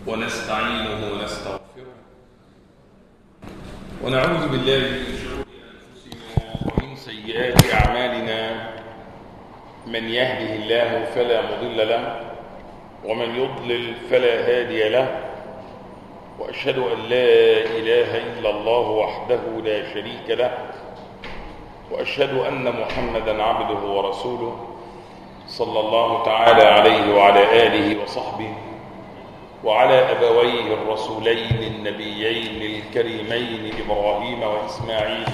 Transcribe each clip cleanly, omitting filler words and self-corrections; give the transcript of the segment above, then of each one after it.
ونستعينه ونستغفره ونعوذ بالله من شرور أنفسنا ومن سيئات أعمالنا. من يهده الله فلا مضل له ومن يضلل فلا هادي له، وأشهد أن لا إله إلا الله وحده لا شريك له، وأشهد أن محمدا عبده ورسوله صلى الله تعالى عليه وعلى آله وصحبه وعلى أبويه الرسولين النبيين الكريمين إبراهيم وإسماعيل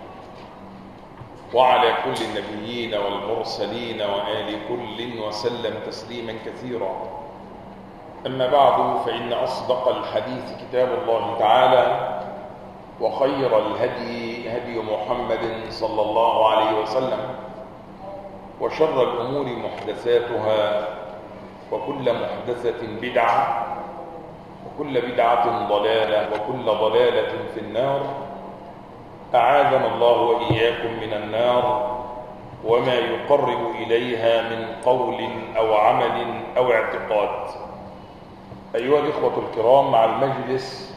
وعلى كل النبيين والمرسلين وآل كل وسلم تسليما كثيرا. أما بعد، فإن أصدق الحديث كتاب الله تعالى، وخير الهدي هدي محمد صلى الله عليه وسلم، وشر الأمور محدثاتها، وكل محدثة بدعة، وكل بدعة ضلالة، وكل ضلالة في النار. أعاذنا الله وإياكم من النار وما يقرب إليها من قول أو عمل أو اعتقاد. أيها الإخوة الكرام، مع المجلس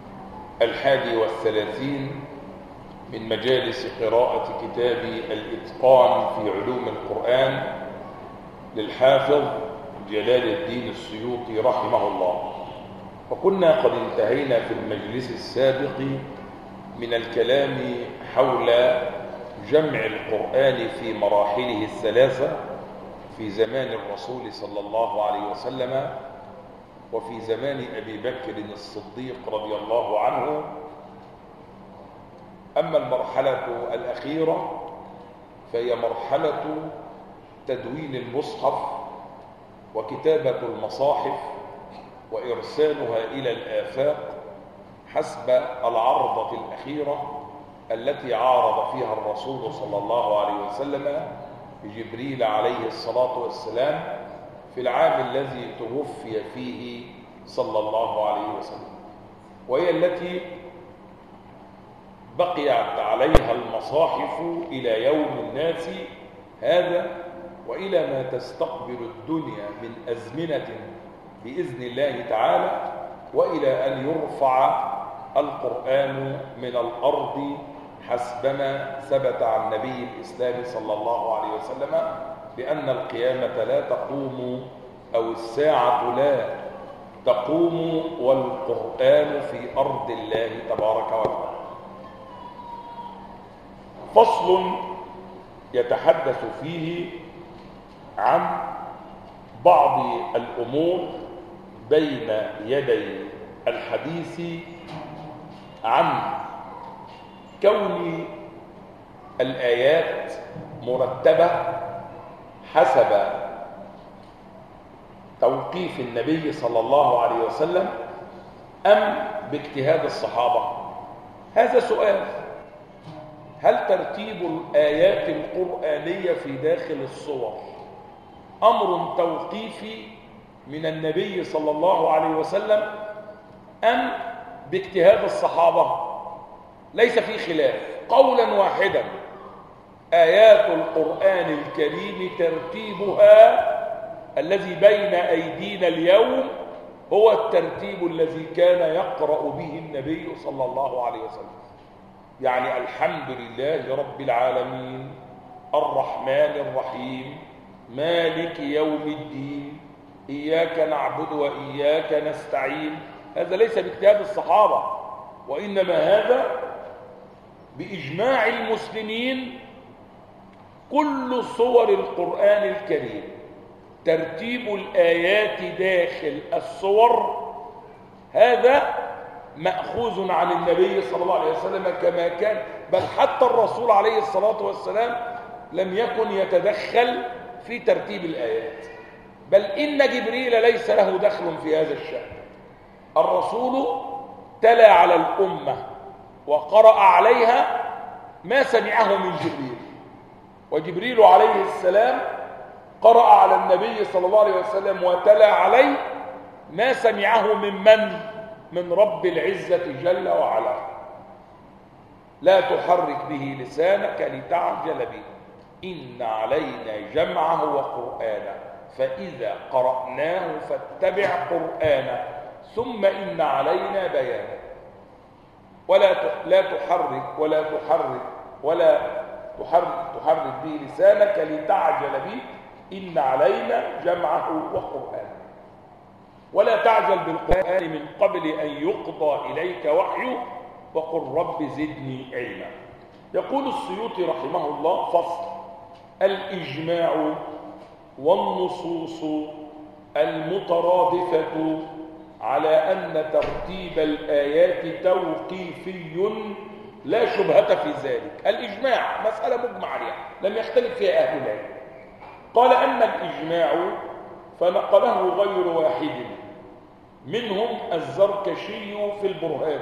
31 من مجالس قراءة كتاب الإتقان في علوم القرآن للحافظ جلال الدين السيوطي رحمه الله. وكنا قد انتهينا في المجلس السابق من الكلام حول جمع القرآن في مراحله الثلاثة في زمان الرسول صلى الله عليه وسلم، وفي زمان أبي بكر الصديق رضي الله عنه. أما المرحلة الأخيرة فهي مرحلة تدوين المصحف وكتابة المصاحف وإرسالها إلى الآفاق حسب العرضة الأخيرة التي عارض فيها الرسول صلى الله عليه وسلم بجبريل عليه الصلاة والسلام في العام الذي توفي فيه صلى الله عليه وسلم، وهي التي بقيت عليها المصاحف إلى يوم الناس هذا، وإلى ما تستقبل الدنيا من أزمنة بإذن الله تعالى، وإلى أن يرفع القرآن من الأرض حسبما ثبت عن نبي الإسلام صلى الله عليه وسلم بأن القيامة لا تقوم أو الساعة لا تقوم والقرآن في أرض الله تبارك وتعالى. فصل يتحدث فيه عن بعض الأمور بين يدي الحديث عن كون الآيات مرتبة حسب توقيف النبي صلى الله عليه وسلم أم باجتهاد الصحابة. هذا سؤال: هل ترتيب الآيات القرآنية في داخل الصور أمر توقيفي من النبي صلى الله عليه وسلم أم باجتهاد الصحابة؟ ليس في خلاف، قولا واحدا: آيات القرآن الكريم ترتيبها الذي بين أيدينا اليوم هو الترتيب الذي كان يقرأ به النبي صلى الله عليه وسلم. يعني الحمد لله رب العالمين، الرحمن الرحيم، مالك يوم الدين، إياك نعبد وإياك نستعين. هذا ليس باجتهاد الصحابة، وإنما هذا بإجماع المسلمين. كل صور القرآن الكريم ترتيب الآيات داخل الصور هذا مأخوذ عن النبي صلى الله عليه وسلم كما كان، بل حتى الرسول عليه الصلاة والسلام لم يكن يتدخل في ترتيب الآيات، بل إن جبريل ليس له دخل في هذا الشأن. الرسول تلا على الأمة وقرأ عليها ما سمعه من جبريل، وجبريل عليه السلام قرأ على النبي صلى الله عليه وسلم وتلا عليه ما سمعه من رب العزة جل وعلا. لا تحرك به لسانك لتعجل به، إن علينا جمعه وقرآنه، فإذا قرأناه فاتبع قرآنه ثم إن علينا بيانه. لا تحرك به لسانك لتعجل به، إن علينا جمعه وقرآنه. ولا تعجل بالقرآن من قبل أن يقضى إليك وحيه وقل رب زدني علما. يقول السيوطي رحمه الله: فصل: الإجماع والنصوص المترادفة على أن ترتيب الآيات توقيفي لا شبهة في ذلك. الإجماع مسألة مجمع عليها لم يختلف فيها أهل العلم. قال: أما الإجماع فنقله غير واحد منهم الزركشي في البرهان،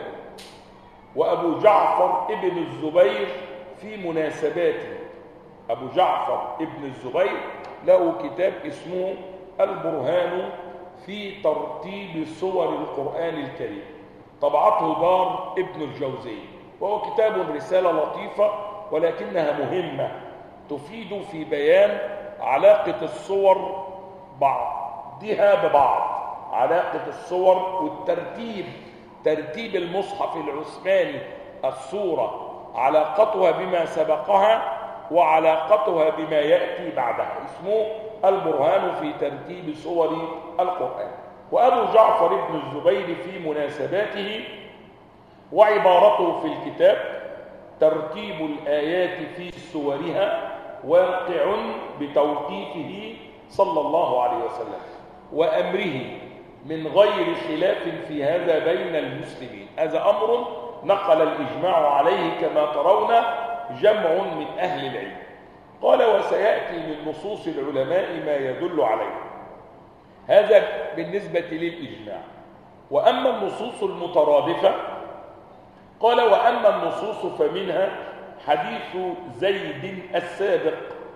وأبو جعفر ابن الزبير في مناسباته. أبو جعفر ابن الزبير له كتاب اسمه البرهان في ترتيب سور القرآن الكريم، طبعته دار ابن الجوزي، وهو كتاب رسالة لطيفة ولكنها مهمة تفيد في بيان علاقة الصور بعضها ببعض، علاقة الصور والترتيب، ترتيب المصحف العثماني الصورة، علاقتها بما سبقها وعلاقتها بما يأتي بعدها. اسمه البرهان في ترتيب صور القرآن. وأبو جعفر بن الزبير في مناسباته وعبارته في الكتاب: ترتيب الآيات في سورها واقع بتوقيفه صلى الله عليه وسلم وأمره من غير خلاف في هذا بين المسلمين. هذا أمر نقل الإجماع عليه كما ترون جمع من أهل العلم. قال: وسيأتي من نصوص العلماء ما يدل عليه. هذا بالنسبة للإجماع. وأما النصوص المترادفة، قال: وأما النصوص فمنها حديث زيد السابق: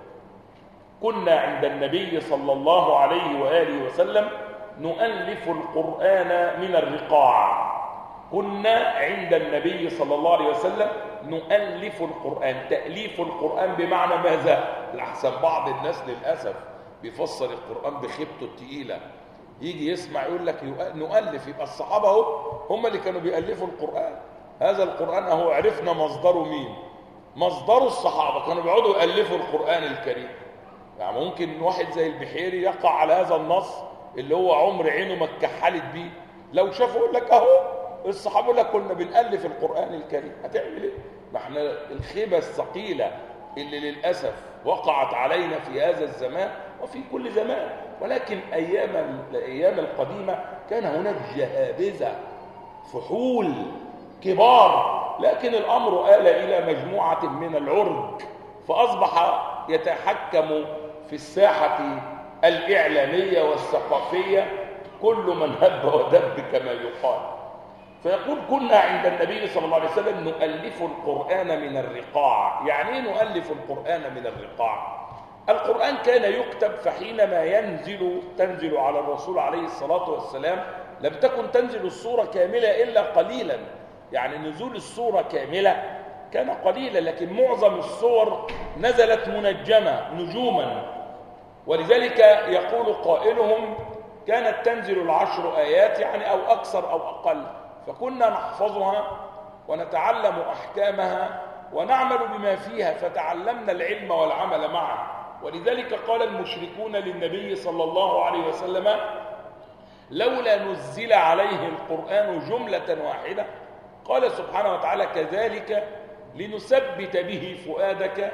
كنا عند النبي صلى الله عليه وآله وسلم نؤلف القرآن من الرقاع. كنا عند النبي صلى الله عليه وسلم نؤلف القرآن. تأليف القرآن بمعنى ماذا؟ لأحسن بعض الناس للأسف بيفسر القرآن بخيبته التقيلة، يجي يسمع يقول لك نؤلف، يبقى الصحابة هم اللي كانوا بيألفوا القرآن. هذا القرآن أهو عرفنا مصدره مين؟ مصدره الصحابة، كانوا بيقعدوا يألفوا القرآن الكريم. يعني ممكن واحد زي البحيري يقع على هذا النص اللي هو عمر عينه ما اتكحلت بيه، لو شافه يقول لك اهو الصحابه يقول لك كنا بنألف القرآن الكريم. هتعمل ايه؟ ما احنا الخيبه الثقيله اللي للاسف وقعت علينا في هذا الزمان وفي كل زمان. ولكن الايام القديمه كان هناك جهابذه فحول كبار، لكن الامر آل الى مجموعه من العرج، فاصبح يتحكم في الساحه الإعلامية والثقافية كل من هب ودب كما يقال. فيقول: كنا عند النبي صلى الله عليه وسلم نؤلف القرآن من الرقاع. يعني ايه نؤلف القرآن من الرقاع؟ القرآن كان يكتب، فحينما تنزل على الرسول عليه الصلاة والسلام لم تكن تنزل السورة كاملة إلا قليلا. يعني نزول السورة كاملة كان قليلا، لكن معظم السور نزلت منجمة نجوما. ولذلك يقول قائلهم: كانت تنزل 10 آيات، يعني أو أكثر أو أقل، فكنا نحفظها ونتعلم أحكامها ونعمل بما فيها، فتعلمنا العلم والعمل معا. ولذلك قال المشركون للنبي صلى الله عليه وسلم: لولا نزل عليه القرآن جملة واحدة. قال سبحانه وتعالى: كذلك لنثبت به فؤادك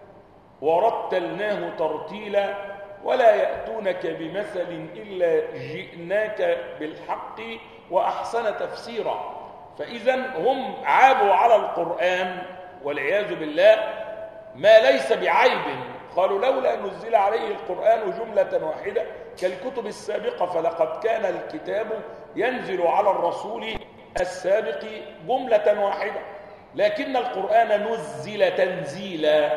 ورتلناه ترتيلا ولا يأتونك بمثل إلا جئناك بالحق وأحسن تفسيرا. فإذا هم عابوا على القرآن والعياذ بالله ما ليس بعيب. قالوا: لولا نزل عليه القرآن جملة واحدة كالكتب السابقة، فلقد كان الكتاب ينزل على الرسول السابق جملة واحدة، لكن القرآن نزل تنزيلا،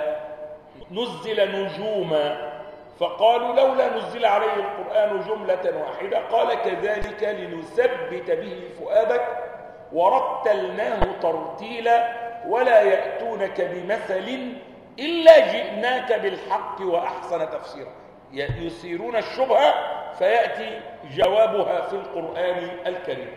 نزل نجوما. فقالوا: لولا نزل عليه القرآن جملة واحدة. قال: كذلك لنثبت به فؤادك ورتلناه ترتيلا ولا يأتونك بمثل إلا جئناك بالحق وأحسن تفسيرا. يثيرون الشبهة فيأتي جوابها في القرآن الكريم.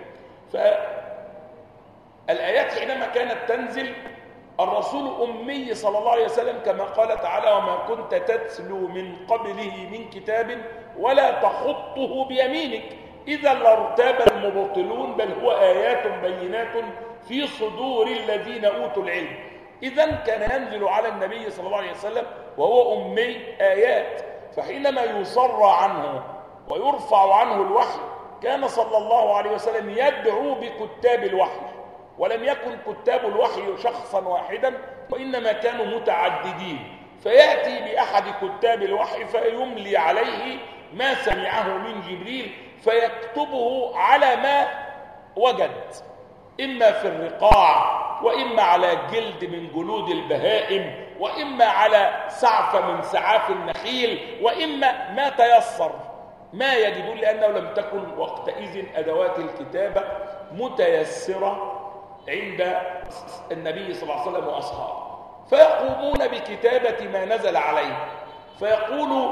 فالآيات حينما كانت تنزل الرسول أمي صلى الله عليه وسلم كما قال تعالى: وما كنت تتلو من قبله من كتاب ولا تخطه بيمينك إذا لارتاب المبطلون بل هو آيات بينات في صدور الذين أوتوا العلم. إذن كان ينزل على النبي صلى الله عليه وسلم وهو أمي آيات، فحينما يصر عنه ويرفع عنه الوحي كان صلى الله عليه وسلم يدعو بكتاب الوحي، ولم يكن كتاب الوحي شخصا واحدا وإنما كانوا متعددين، فيأتي بأحد كتاب الوحي فيملي عليه ما سمعه من جبريل فيكتبه على ما وجد، إما في الرقاع وإما على جلد من جلود البهائم وإما على سعفة من سعاف النخيل وإما ما تيسر ما يجدون، لأنه لم تكن وقتئذ أدوات الكتابة متيسرة عند النبي صلى الله عليه وسلم وأصحابه، فيقومون بكتابة ما نزل عليه. فيقول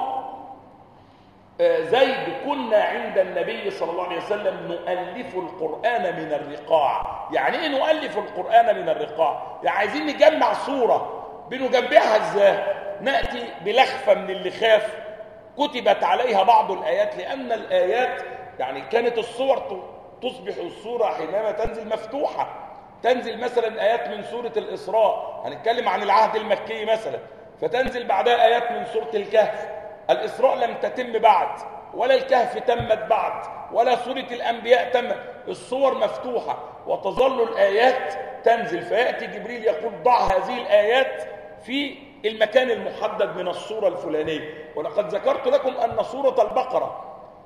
زيد: كنا عند النبي صلى الله عليه وسلم نؤلف القرآن من الرقاع. يعني ايه نؤلف القرآن من الرقاع؟ يعني عايزين نجمع صورة، بنجمعها ازاي؟ نأتي بلخفة من اللخاف كتبت عليها بعض الآيات، لأن الآيات يعني كانت الصور تصبح الصورة حينما تنزل مفتوحة. تنزل مثلا آيات من سورة الإسراء، هنتكلم عن العهد المكي مثلا، فتنزل بعدها آيات من سورة الكهف. الإسراء لم تتم بعد، ولا الكهف تمت بعد، ولا سورة الأنبياء تمت، الصور مفتوحة وتظل الآيات تنزل. فيأتي جبريل يقول: ضع هذه الآيات في المكان المحدد من الصورة الفلانية. ولقد ذكرت لكم أن سورة البقرة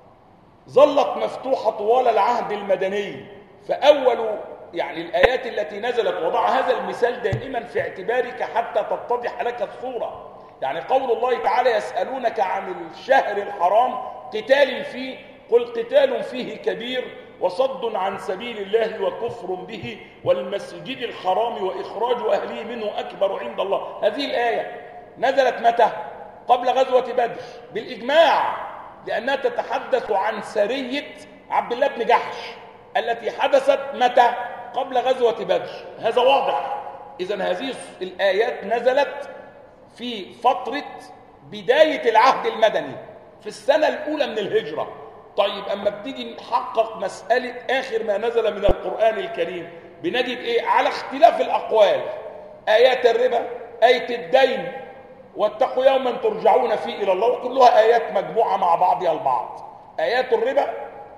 ظلت مفتوحة طوال العهد المدني، فأول يعني الآيات التي نزلت، وضع هذا المثال دائما في اعتبارك حتى تتضح لك الصورة. يعني قول الله تعالى: يسألونك عن الشهر الحرام قتال فيه قل قتال فيه كبير وصد عن سبيل الله وكفر به والمسجد الحرام وإخراج أهله منه أكبر عند الله. هذه الآية نزلت متى؟ قبل غزوة بدر بالإجماع، لأنها تتحدث عن سرية عبد الله بن جحش التي حدثت متى؟ قبل غزوة بدر. هذا واضح. إذن هذه الآيات نزلت في فترة بداية العهد المدني في السنة الأولى من الهجرة. طيب أما بتيجي نحقق مسألة آخر ما نزل من القرآن الكريم بنجد إيه؟ على اختلاف الأقوال. آيات الربا، آية الدين، واتقوا يوما ترجعون فيه إلى الله، وكلها آيات مجموعة مع بعضها البعض. آيات الربا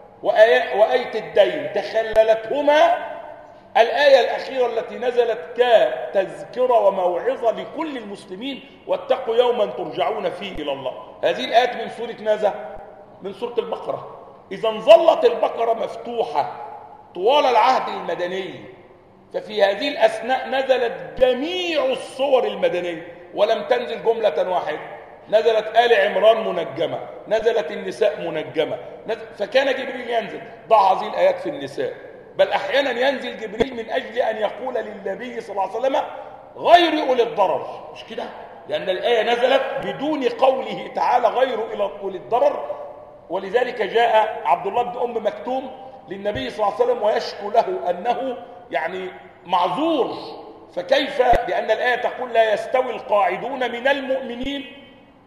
وآية الدين تخللتهما الآية الأخيرة التي نزلت كتذكرة وموعظة لكل المسلمين: واتقوا يوما ترجعون فيه إلى الله. هذه الآيات من سورة ماذا؟ من سورة البقرة. إذن ظلت البقرة مفتوحة طوال العهد المدني، ففي هذه الأثناء نزلت جميع الصور المدنية ولم تنزل جملة واحدة. نزلت آل عمران منجمة، نزلت النساء منجمة، فكان جبريل ينزل: ضع هذه الآيات في النساء. بل أحيانا ينزل جبريل من أجل أن يقول للنبي صلى الله عليه وسلم: غير أولي الضرر. مش كده؟ لأن الآية نزلت بدون قوله تعالى غير أولي الضرر. ولذلك جاء عبد الله بن أم مكتوم للنبي صلى الله عليه وسلم ويشكو له أنه يعني معذور، فكيف؟ لأن الآية تقول: لا يستوي القاعدون من المؤمنين،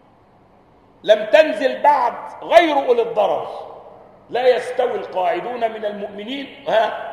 لم تنزل بعد غير أولي الضرر. لا يستوي القاعدون من المؤمنين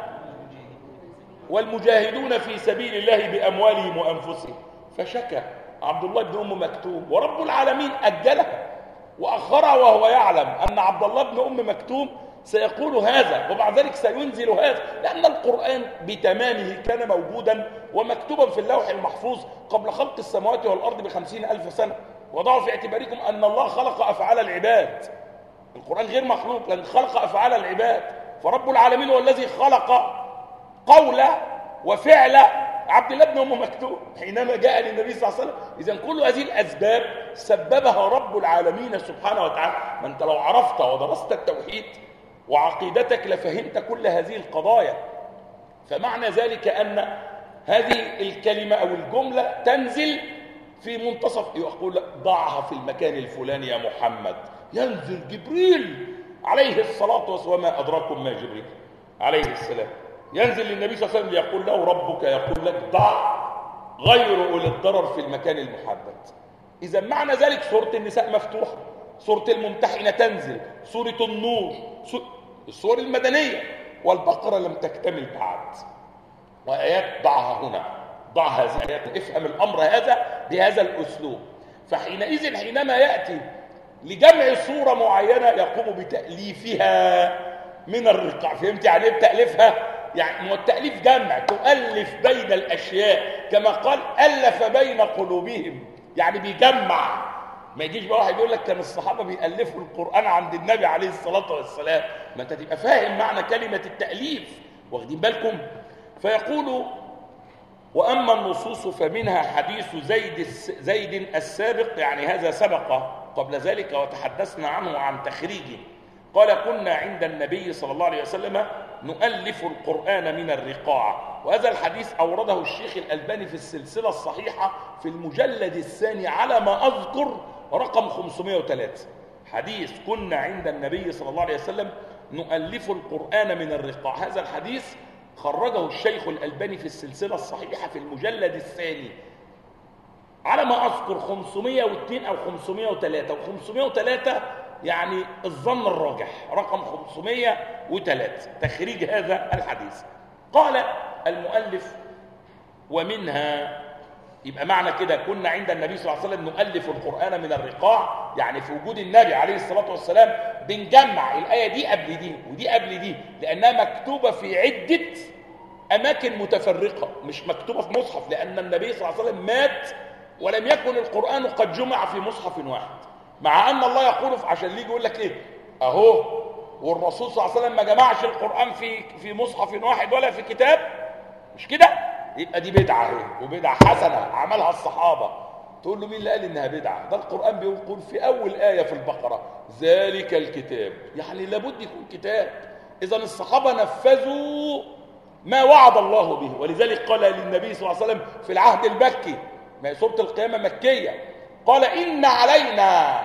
والمجاهدون في سبيل الله بأموالهم وأنفسهم. فشكى عبد الله بن أم مكتوم، ورب العالمين أجلها وأخرها وهو يعلم أن عبد الله بن أم مكتوم سيقول هذا، وبعد ذلك سينزل هذا، لأن القرآن بتمامه كان موجودا ومكتوبا في اللوح المحفوظ قبل خلق السماوات والأرض ب50,000 سنة. وضعوا في اعتباركم أن الله خلق أفعال العباد. القرآن غير مخلوق، لأن خلق أفعال العباد. فرب العالمين هو الذي خلق قول وفعل عبد الله بن أم مكتوم حينما جاء للنبي صلى الله عليه وسلم. إذن كل هذه الأسباب سببها رب العالمين سبحانه وتعالى. ما أنت لو عرفت ودرست التوحيد وعقيدتك لفهمت كل هذه القضايا. فمعنى ذلك أن هذه الكلمة أو الجملة تنزل في منتصف، يقول: ضعها في المكان الفلاني يا محمد. ينزل جبريل عليه الصلاة والسلام. وما أدراكم ما جبريل عليه السلام. ينزل للنبي صلى الله عليه وسلم يقول له ربك يقول لك ضع غير أولي الضرر في المكان المحدد. إذا معنى ذلك سورة النساء مفتوحة، سورة الممتحنة تنزل، سورة النور، السور المدنية، والبقرة لم تكتمل بعد، وآيات ضعها هنا، ضع هذه الآيات، افهم الأمر هذا بهذا الأسلوب. فحينئذ حينما يأتي لجمع صورة معينة يقوم بتأليفها من الرقاع. فهمت يعني ايه بتأليفها؟ يعني التأليف جمع، تؤلف بين الأشياء، كما قال ألف بين قلوبهم، يعني بيجمع. ما يجيش بقى واحد يقول لك كان الصحابة بيألفوا القرآن عند النبي عليه الصلاة والسلام، ما انت تبقى فاهم معنى كلمة التأليف، واخدين بالكم؟ فيقول وأما النصوص فمنها حديث زيد السابق، يعني هذا سبق قبل ذلك وتحدثنا عنه وعن تخريجه. قال كنا عند النبي صلى الله عليه وسلم نؤلف القرآن من الرقاع. وهذا الحديث أورده الشيخ الألباني في السلسلة الصحيحة في المجلد الثاني على ما أذكر رقم 503. حديث كنا عند النبي صلى الله عليه وسلم نؤلف القرآن من الرقاع، هذا الحديث خرجه الشيخ الألباني في السلسلة الصحيحة في المجلد الثاني على ما أذكر 502 أو 503، و503 يعني الظن الراجح رقم 503 تخريج هذا الحديث. قال المؤلف ومنها، يبقى معنى كده كنا عند النبي صلى الله عليه وسلم نؤلف القرآن من الرقاع، يعني في وجود النبي عليه الصلاة والسلام بنجمع الآية دي قبل دي ودي قبل دي، لأنها مكتوبة في عدة أماكن متفرقة، مش مكتوبة في مصحف، لأن النبي صلى الله عليه وسلم مات ولم يكن القرآن قد جمع في مصحف واحد، مع أن الله يقول عشان ليه يقول لك إيه أهو والرسول صلى الله عليه وسلم ما جمعش القرآن في مصحف واحد ولا في كتاب، مش كده؟ يبقى دي بدعة اهي، وبدعة حسنة عملها الصحابة. تقول له مين اللي قال انها بدعة؟ ده القرآن بيقول في اول آية في البقرة ذلك الكتاب، يعني لابد يكون كتاب. اذا الصحابة نفذوا ما وعد الله به، ولذلك قال للنبي صلى الله عليه وسلم في العهد المكي، ما هي سورة القيامة مكية، قال إن علينا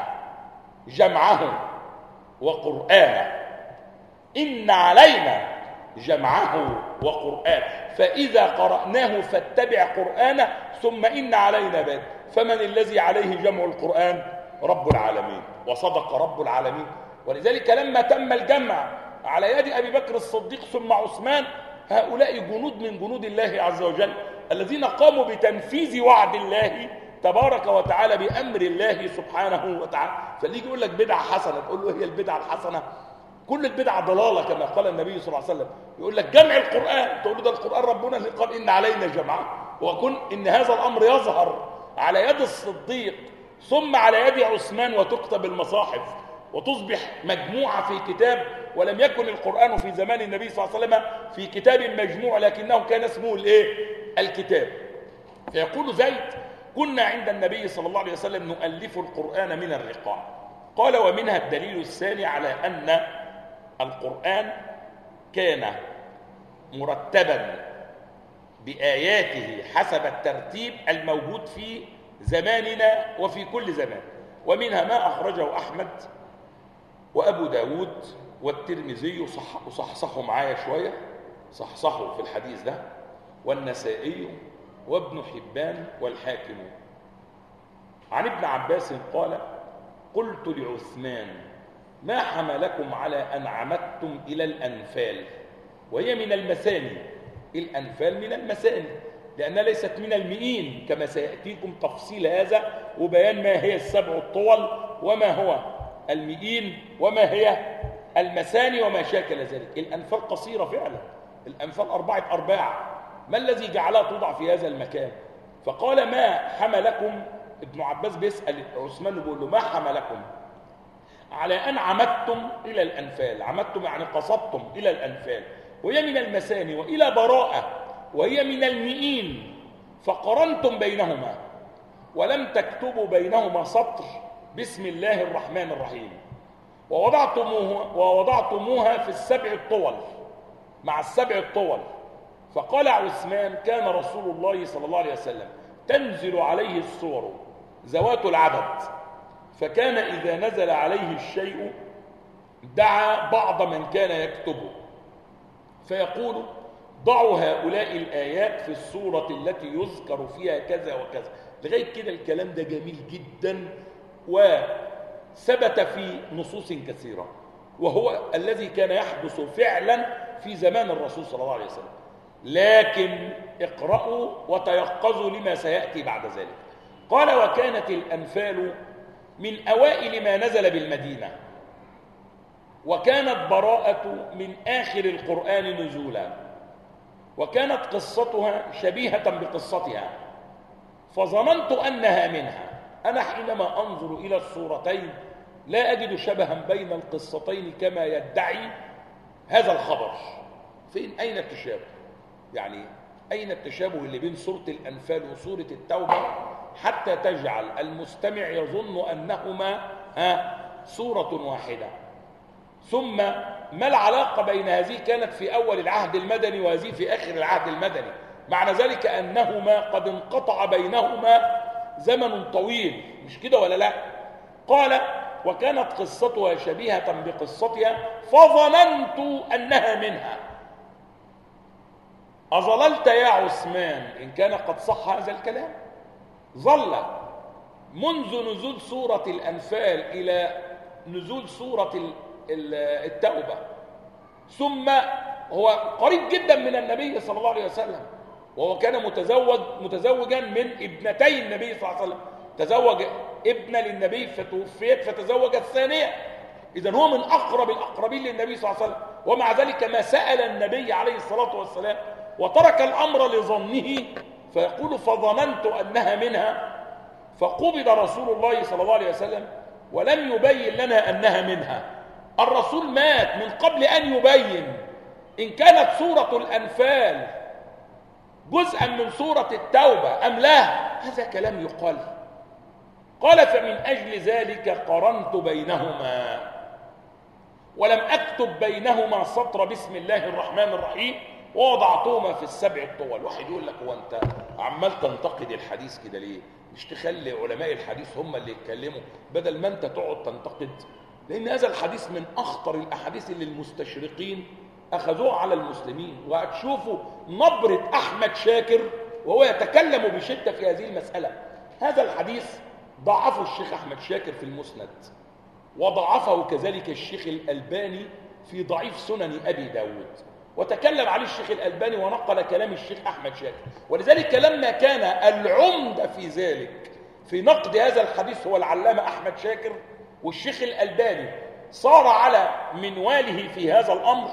جمعه وقرآنه، إن علينا جمعه وقرآنه فإذا قرأناه فاتبع قرآنه ثم إن علينا بيان. فمن الذي عليه جمع القرآن؟ رب العالمين، وصدق رب العالمين. ولذلك لما تم الجمع على يد أبي بكر الصديق ثم عثمان، هؤلاء جنود من جنود الله عز وجل الذين قاموا بتنفيذ وعد الله تبارك وتعالى بأمر الله سبحانه وتعالى. فاللي يقول لك بدعة حسنة تقول له هي البدعة الحسنة؟ كل البدع ضلالة كما قال النبي صلى الله عليه وسلم. يقول لك جمع القرآن، تقول له ده القرآن ربنا اللي قال إن علينا جمعه، وكن إن هذا الأمر يظهر على يد الصديق ثم على يد عثمان وتكتب المصاحف وتصبح مجموعة في كتاب، ولم يكن القرآن في زمان النبي صلى الله عليه وسلم في كتاب مجموع، لكنه كان اسمه الكتاب. فيقول زيد كنا عند النبي صلى الله عليه وسلم نؤلف القرآن من الرقاع. قال ومنها الدليل الثاني على أن القرآن كان مرتبا بآياته حسب الترتيب الموجود في زماننا وفي كل زمان. ومنها ما أخرجه أحمد وأبو داود والترمذي، وصحصحوا معايا شوية، صحصحوا في الحديث ده، والنسائي وابن حبان والحاكم. عن ابن عباس قال قلت لعثمان ما حملكم على أن عمدتم إلى الأنفال، وهي من المثاني، الأنفال من المثاني لأنها ليست من المئين، كما سيأتيكم تفصيل هذا وبيان ما هي السبع الطول وما هو المئين وما هي المثاني وما شاكل ذلك. الأنفال قصيرة فعلا، الأنفال 4 أرباع، ما الذي جعلها توضع في هذا المكان؟ فقال ما حملكم، ابن عباس بيسأل عثمان بيقول له ما حملكم على أن عمدتم إلى الأنفال، عمدتم يعني قصدتم إلى الأنفال، وهي من المثاني، وإلى براءة وهي من المئين، فقرنتم بينهما ولم تكتبوا بينهما سطر بسم الله الرحمن الرحيم، ووضعتموها في السبع الطول مع السبع الطول. فقال عثمان كان رسول الله صلى الله عليه وسلم تنزل عليه السور ذوات العدد، فكان إذا نزل عليه الشيء دعا بعض من كان يكتبه فيقول ضعوا هؤلاء الآيات في السورة التي يذكر فيها كذا وكذا، لغاية كده الكلام ده جميل جدا وثبت في نصوص كثيرة، وهو الذي كان يحدث فعلا في زمان الرسول صلى الله عليه وسلم. لكن اقرأوا وتيقظوا لما سيأتي بعد ذلك. قال وكانت الأنفال من أوائل ما نزل بالمدينة، وكانت براءة من آخر القرآن نزولا، وكانت قصتها شبيهة بقصتها، فظننت أنها منها. أنا حينما أنظر إلى الصورتين لا أجد شبها بين القصتين كما يدعي هذا الخبر. أين التشابه؟ يعني أين التشابه اللي بين سورة الأنفال وسورة التوبة حتى تجعل المستمع يظن أنهما سورة واحدة؟ ثم ما العلاقة بين هذه كانت في أول العهد المدني وهذه في آخر العهد المدني؟ معنى ذلك أنهما قد انقطع بينهما زمن طويل، مش كده ولا لا؟ قال وكانت قصتها شبيهة بقصتها فظننت أنها منها. أظللت يا عثمان إن كان قد صح هذا الكلام؟ ظل منذ نزول سورة الأنفال إلى نزول سورة التوبة، ثم هو قريب جدا من النبي صلى الله عليه وسلم، وهو كان متزوجا من ابنتي النبي صلى الله عليه وسلم، تزوج ابنة للنبي فتوفيت فتزوج الثانية، إذن هو من أقرب الأقربين للنبي صلى الله عليه وسلم، ومع ذلك ما سأل النبي عليه الصلاة والسلام وترك الأمر لظنه، فيقول فظننت أنها منها، فقبض رسول الله صلى الله عليه وسلم ولم يبين لنا أنها منها. الرسول مات من قبل أن يبين إن كانت سورة الأنفال جزءا من سورة التوبة أم لا. هذا كلام يقال. قال فمن أجل ذلك قرنت بينهما ولم أكتب بينهما سطر بسم الله الرحمن الرحيم ووضعتهما في السبع الطول. واحد يقول لك هو أنت عمال تنتقد الحديث كده ليه؟ مش تخلي علماء الحديث هم اللي يتكلموا بدل ما أنت تقعد تنتقد؟ لأن هذا الحديث من أخطر الأحاديث اللي المستشرقين أخذوه على المسلمين. وهتشوفوا نبرة أحمد شاكر وهو يتكلم بشدة في هذه المسألة. هذا الحديث ضعفه الشيخ أحمد شاكر في المسند، وضعفه كذلك الشيخ الألباني في ضعيف سنن أبي داود، وتكلم عليه الشيخ الألباني ونقل كلام الشيخ أحمد شاكر. ولذلك لما كان العمدة في ذلك في نقد هذا الحديث هو العلامة أحمد شاكر، والشيخ الألباني صار على منواله في هذا الأمر،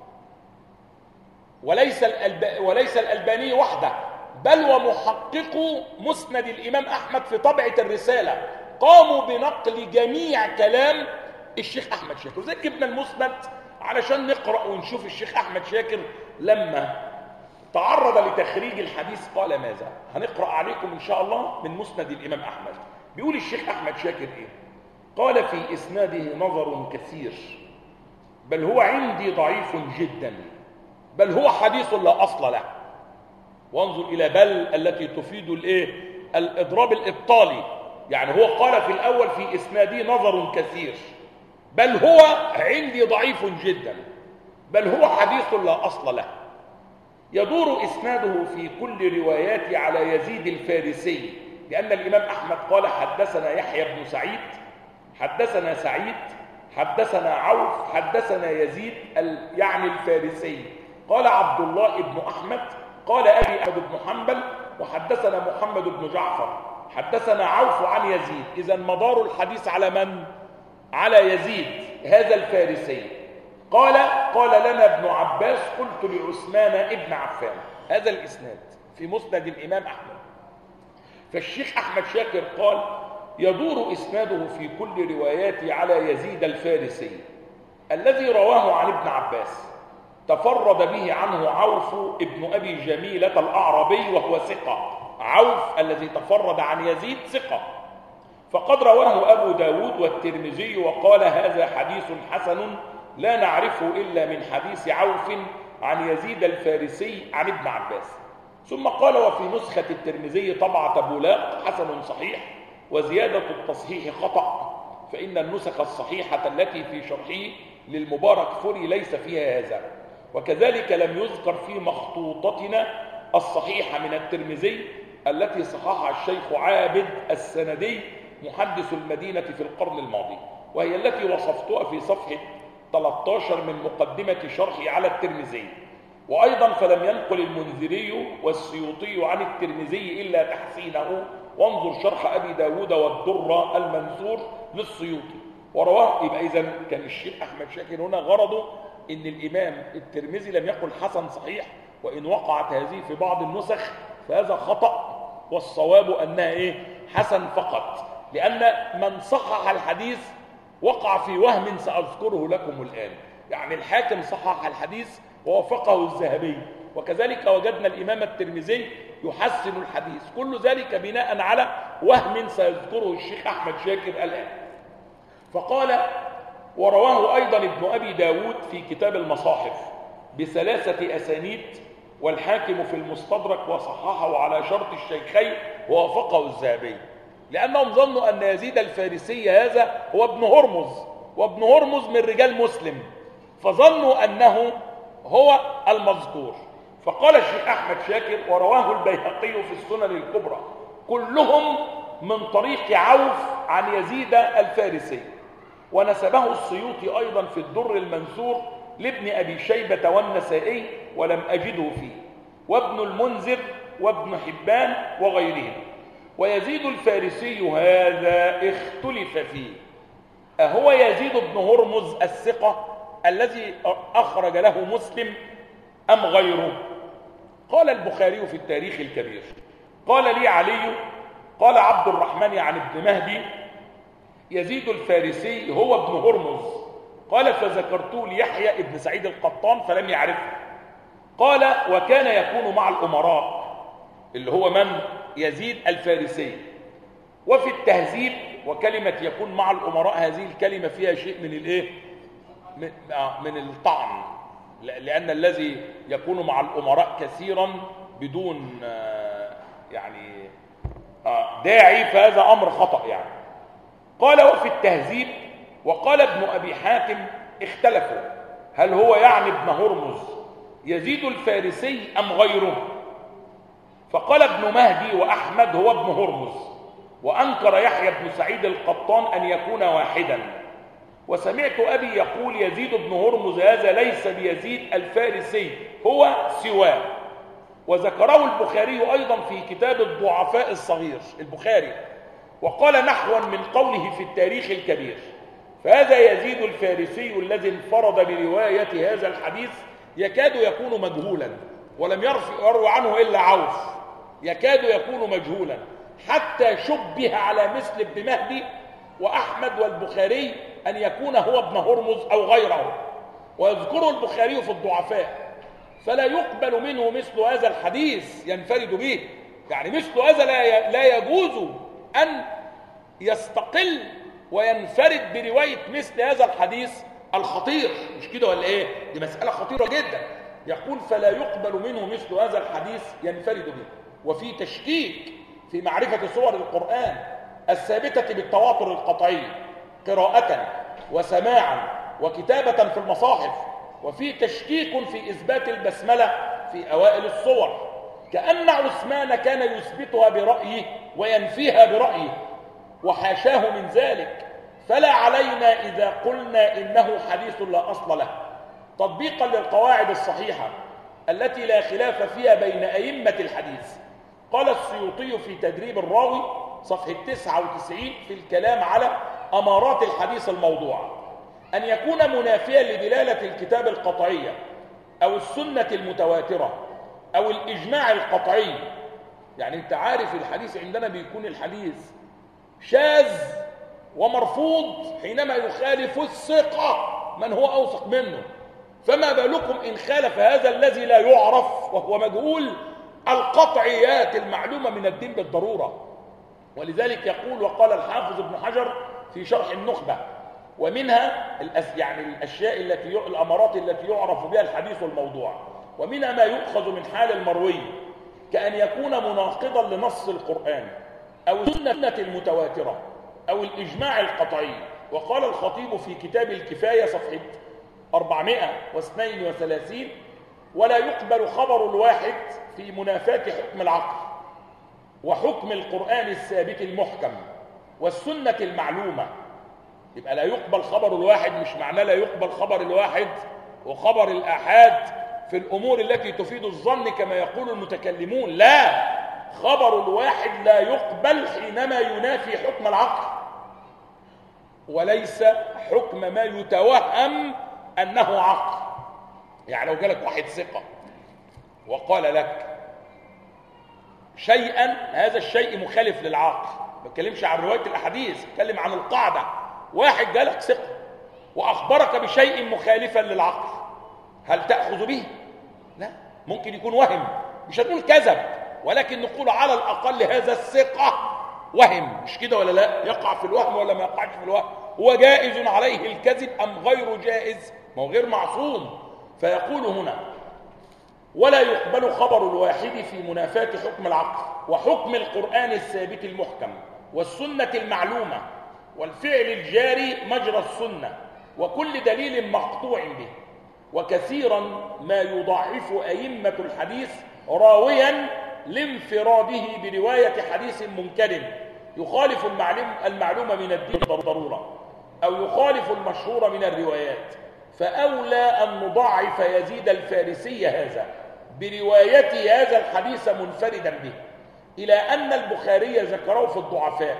وليس الألباني وحده، بل ومحققو مسند الإمام أحمد في طبعة الرسالة قاموا بنقل جميع كلام الشيخ أحمد شاكر. زي جبنا المسند علشان نقرأ ونشوف الشيخ أحمد شاكر لما تعرض لتخريج الحديث قال ماذا. هنقرأ عليكم إن شاء الله من مسند الإمام أحمد. بيقول الشيخ أحمد شاكر إيه؟ قال في إسناده نظر كثير، بل هو عندي ضعيف جدا، بل هو حديث لا أصل له. وانظر إلى بل التي تفيد الإضراب الإبطالي. يعني هو قال في الأول في إسناده نظر كثير، بل هو عندي ضعيف جدا، بل هو حديث لا أصل له. يدور إسناده في كل روايات على يزيد الفارسي، لأن الإمام أحمد قال حدثنا يحيى بن سعيد، حدثنا سعيد، حدثنا عوف، حدثنا يزيد يعني الفارسي. قال عبد الله بن أحمد قال أبي أحمد بن حنبل، وحدثنا محمد بن جعفر، حدثنا عوف عن يزيد. إذن مدار الحديث على من؟ على يزيد هذا الفارسي. قال لنا ابن عباس قلت لعثمان ابن عفان. هذا الإسناد في مسند الإمام أحمد. فالشيخ أحمد شاكر قال يدور إسناده في كل رواياته على يزيد الفارسي الذي رواه عن ابن عباس، تفرد به عنه عوف ابن أبي جميلة الأعربي وهو ثقة. عوف الذي تفرد عن يزيد ثقة. فقد رواه أبو داود والترمذي وقال هذا حديث حسن لا نعرفه إلا من حديث عوف عن يزيد الفارسي عن ابن عباس. ثم قال وفي نسخة الترمذي طبعة بولاق حسن صحيح، وزيادة التصحيح خطأ، فإن النسخ الصحيحة التي في شرحه للمبارك فوري ليس فيها هذا. وكذلك لم يذكر في مخطوطتنا الصحيحة من الترمذي التي صححها الشيخ عابد السندي محدث المدينة في القرن الماضي، وهي التي وصفتها في صفحة 13 من مقدمة شرحي على الترمذي. وأيضا فلم ينقل المنذري والسيوطي عن الترمذي إلا تحسينه، وانظر شرح أبي داود والدرة المنثور للسيوطي. ورواه، يبقى إذن كان الشيخ أحمد شاكر هنا غرضه إن الإمام الترمذي لم يقل حسن صحيح، وإن وقعت هذه في بعض النسخ فهذا خطأ، والصواب أنها حسن فقط، لأن من صحح الحديث وقع في وهم سأذكره لكم الآن. يعني الحاكم صحح الحديث ووافقه الذهبي، وكذلك وجدنا الإمام الترمذي يحسن الحديث، كل ذلك بناء على وهم سيذكره الشيخ أحمد شاكر الآن. فقال: ورواه أيضا ابن أبي داود في كتاب المصاحف ب3 أسانيد، والحاكم في المستدرك وصححه على شرط الشيخين ووافقه الذهبي، لأنهم ظنوا أن يزيد الفارسي هذا هو ابن هرمز، وابن هرمز من رجال مسلم، فظنوا أنه هو المذكور. فقال الشيخ أحمد شاكر: ورواه البيهقي في السنن الكبرى كلهم من طريق عوف عن يزيد الفارسي. ونسبه السيوطي أيضا في الدر المنثور لابن أبي شيبة والنسائي ولم أجده فيه، وابن المنذر وابن حبان وغيرهم. ويزيد الفارسي هذا اختلف فيه، أهو يزيد بن هرمز الثقة الذي أخرج له مسلم أم غيره؟ قال البخاري في التاريخ الكبير: قال لي علي قال عبد الرحمن عن ابن مهدي: يزيد الفارسي هو ابن هرمز. قال: فذكرت ليحيى ابن سعيد القطان فلم يعرفه. قال: وكان يكون مع الأمراء، اللي هو من؟ يزيد الفارسي. وفي التهذيب، وكلمة يكون مع الأمراء هذه الكلمة فيها شيء من الايه؟ من الطعن، لأن الذي يكون مع الأمراء كثيرا بدون يعني داعي فهذا أمر خطأ يعني. قال: وفي التهذيب. وقال ابن أبي حاتم: اختلفوا هل هو يعني ابن هرمز يزيد الفارسي أم غيره؟ فقال ابن مهدي وأحمد: هو ابن هرمز. وأنكر يحيى بن سعيد القطان أن يكون واحدا. وسمعت أبي يقول: يزيد بن هرمز هذا ليس بيزيد الفارسي، هو سواه. وذكره البخاري أيضا في كتاب الضعفاء الصغير البخاري، وقال نحوا من قوله في التاريخ الكبير. فهذا يزيد الفارسي الذي انفرد برواية هذا الحديث يكاد يكون مجهولا، ولم يروي عنه إلا عوف، يكاد يكون مجهولا، حتى شبه على مثل ابن مهدي وأحمد والبخاري أن يكون هو ابن هرمز أو غيره، ويذكره البخاري في الضعفاء. فلا يقبل منه مثل هذا الحديث ينفرد به، يعني مثل هذا لا يجوز أن يستقل وينفرد برواية مثل هذا الحديث الخطير، مش كده ولا ايه؟ دي مسألة خطيرة جدا. يقول: فلا يقبل منه مثل هذا الحديث ينفرد به. وفي تشكيك في معرفة صور القرآن الثابتة بالتواتر القطعي قراءة وسماعا وكتابة في المصاحف. وفي تشكيك في إثبات البسملة في أوائل الصور، كأن عثمان كان يثبتها برأيه وينفيها برأيه، وحاشاه من ذلك. فلا علينا إذا قلنا إنه حديث لا أصل له، تطبيقا للقواعد الصحيحة التي لا خلاف فيها بين أئمة الحديث. قال السيوطي في تدريب الراوي صفحة 99 في الكلام على أمارات الحديث الموضوع: أن يكون منافيا لدلالة الكتاب القطعية أو السنة المتواترة أو الإجماع القطعي. يعني أنت عارف الحديث عندنا بيكون الحديث شاذ ومرفوض حينما يخالف الثقة من هو أوثق منه، فما بالكم إن خالف هذا الذي لا يعرف وهو مجهول القطعيات المعلومة من الدين بالضرورة. ولذلك يقول: وقال الحافظ ابن حجر في شرح النخبة: ومنها يعني الأشياء الأمارات التي يعرف بها الحديث الموضوع، ومنها ما يؤخذ من حال المروي كأن يكون مناقضا لنص القرآن أو السنة المتواترة أو الإجماع القطعي. وقال الخطيب في كتاب الكفاية صفحة 432. ولا يقبل خبر الواحد في منافاة حكم العقل وحكم القرآن الثابت المحكم والسنة المعلومة. يبقى لا يقبل خبر الواحد مش معناه لا يقبل خبر الواحد وخبر الآحاد في الأمور التي تفيد الظن كما يقول المتكلمون. لا، خبر الواحد لا يقبل حينما ينافي حكم العقل وليس حكم ما يتوهم أنه عقل. يعني لو جالك واحد ثقة وقال لك شيئا هذا الشيء مخالف للعقل، ما بتكلمش عن رواية الأحاديث، بتكلم عن القاعدة. واحد جالك ثقة وأخبرك بشيء مخالفا للعقل، هل تأخذ به؟ لا، ممكن يكون وهم، مش هنقول كذب، ولكن نقول على الأقل هذا الثقة وهم، مش كده ولا لا؟ يقع في الوهم ولا ما يقعش في الوهم؟ هو جائز عليه الكذب أم غير جائز؟ ما هو غير معصوم. فيقول هنا ولا يقبل خبر الواحد في منافاة حكم العقل وحكم القرآن الثابت المحكم والسنة المعلومة والفعل الجاري مجرى السنة وكل دليل مقطوع به. وكثيرا ما يضعف أئمة الحديث راويا لانفراده برواية حديث منكر يخالف المعلومة من الدين ضرورة أو يخالف المشهور من الروايات، فأولى أن نضعف يزيد الفارسي هذا برواية هذا الحديث منفردا به، إلى أن البخاري ذكره في الضعفاء.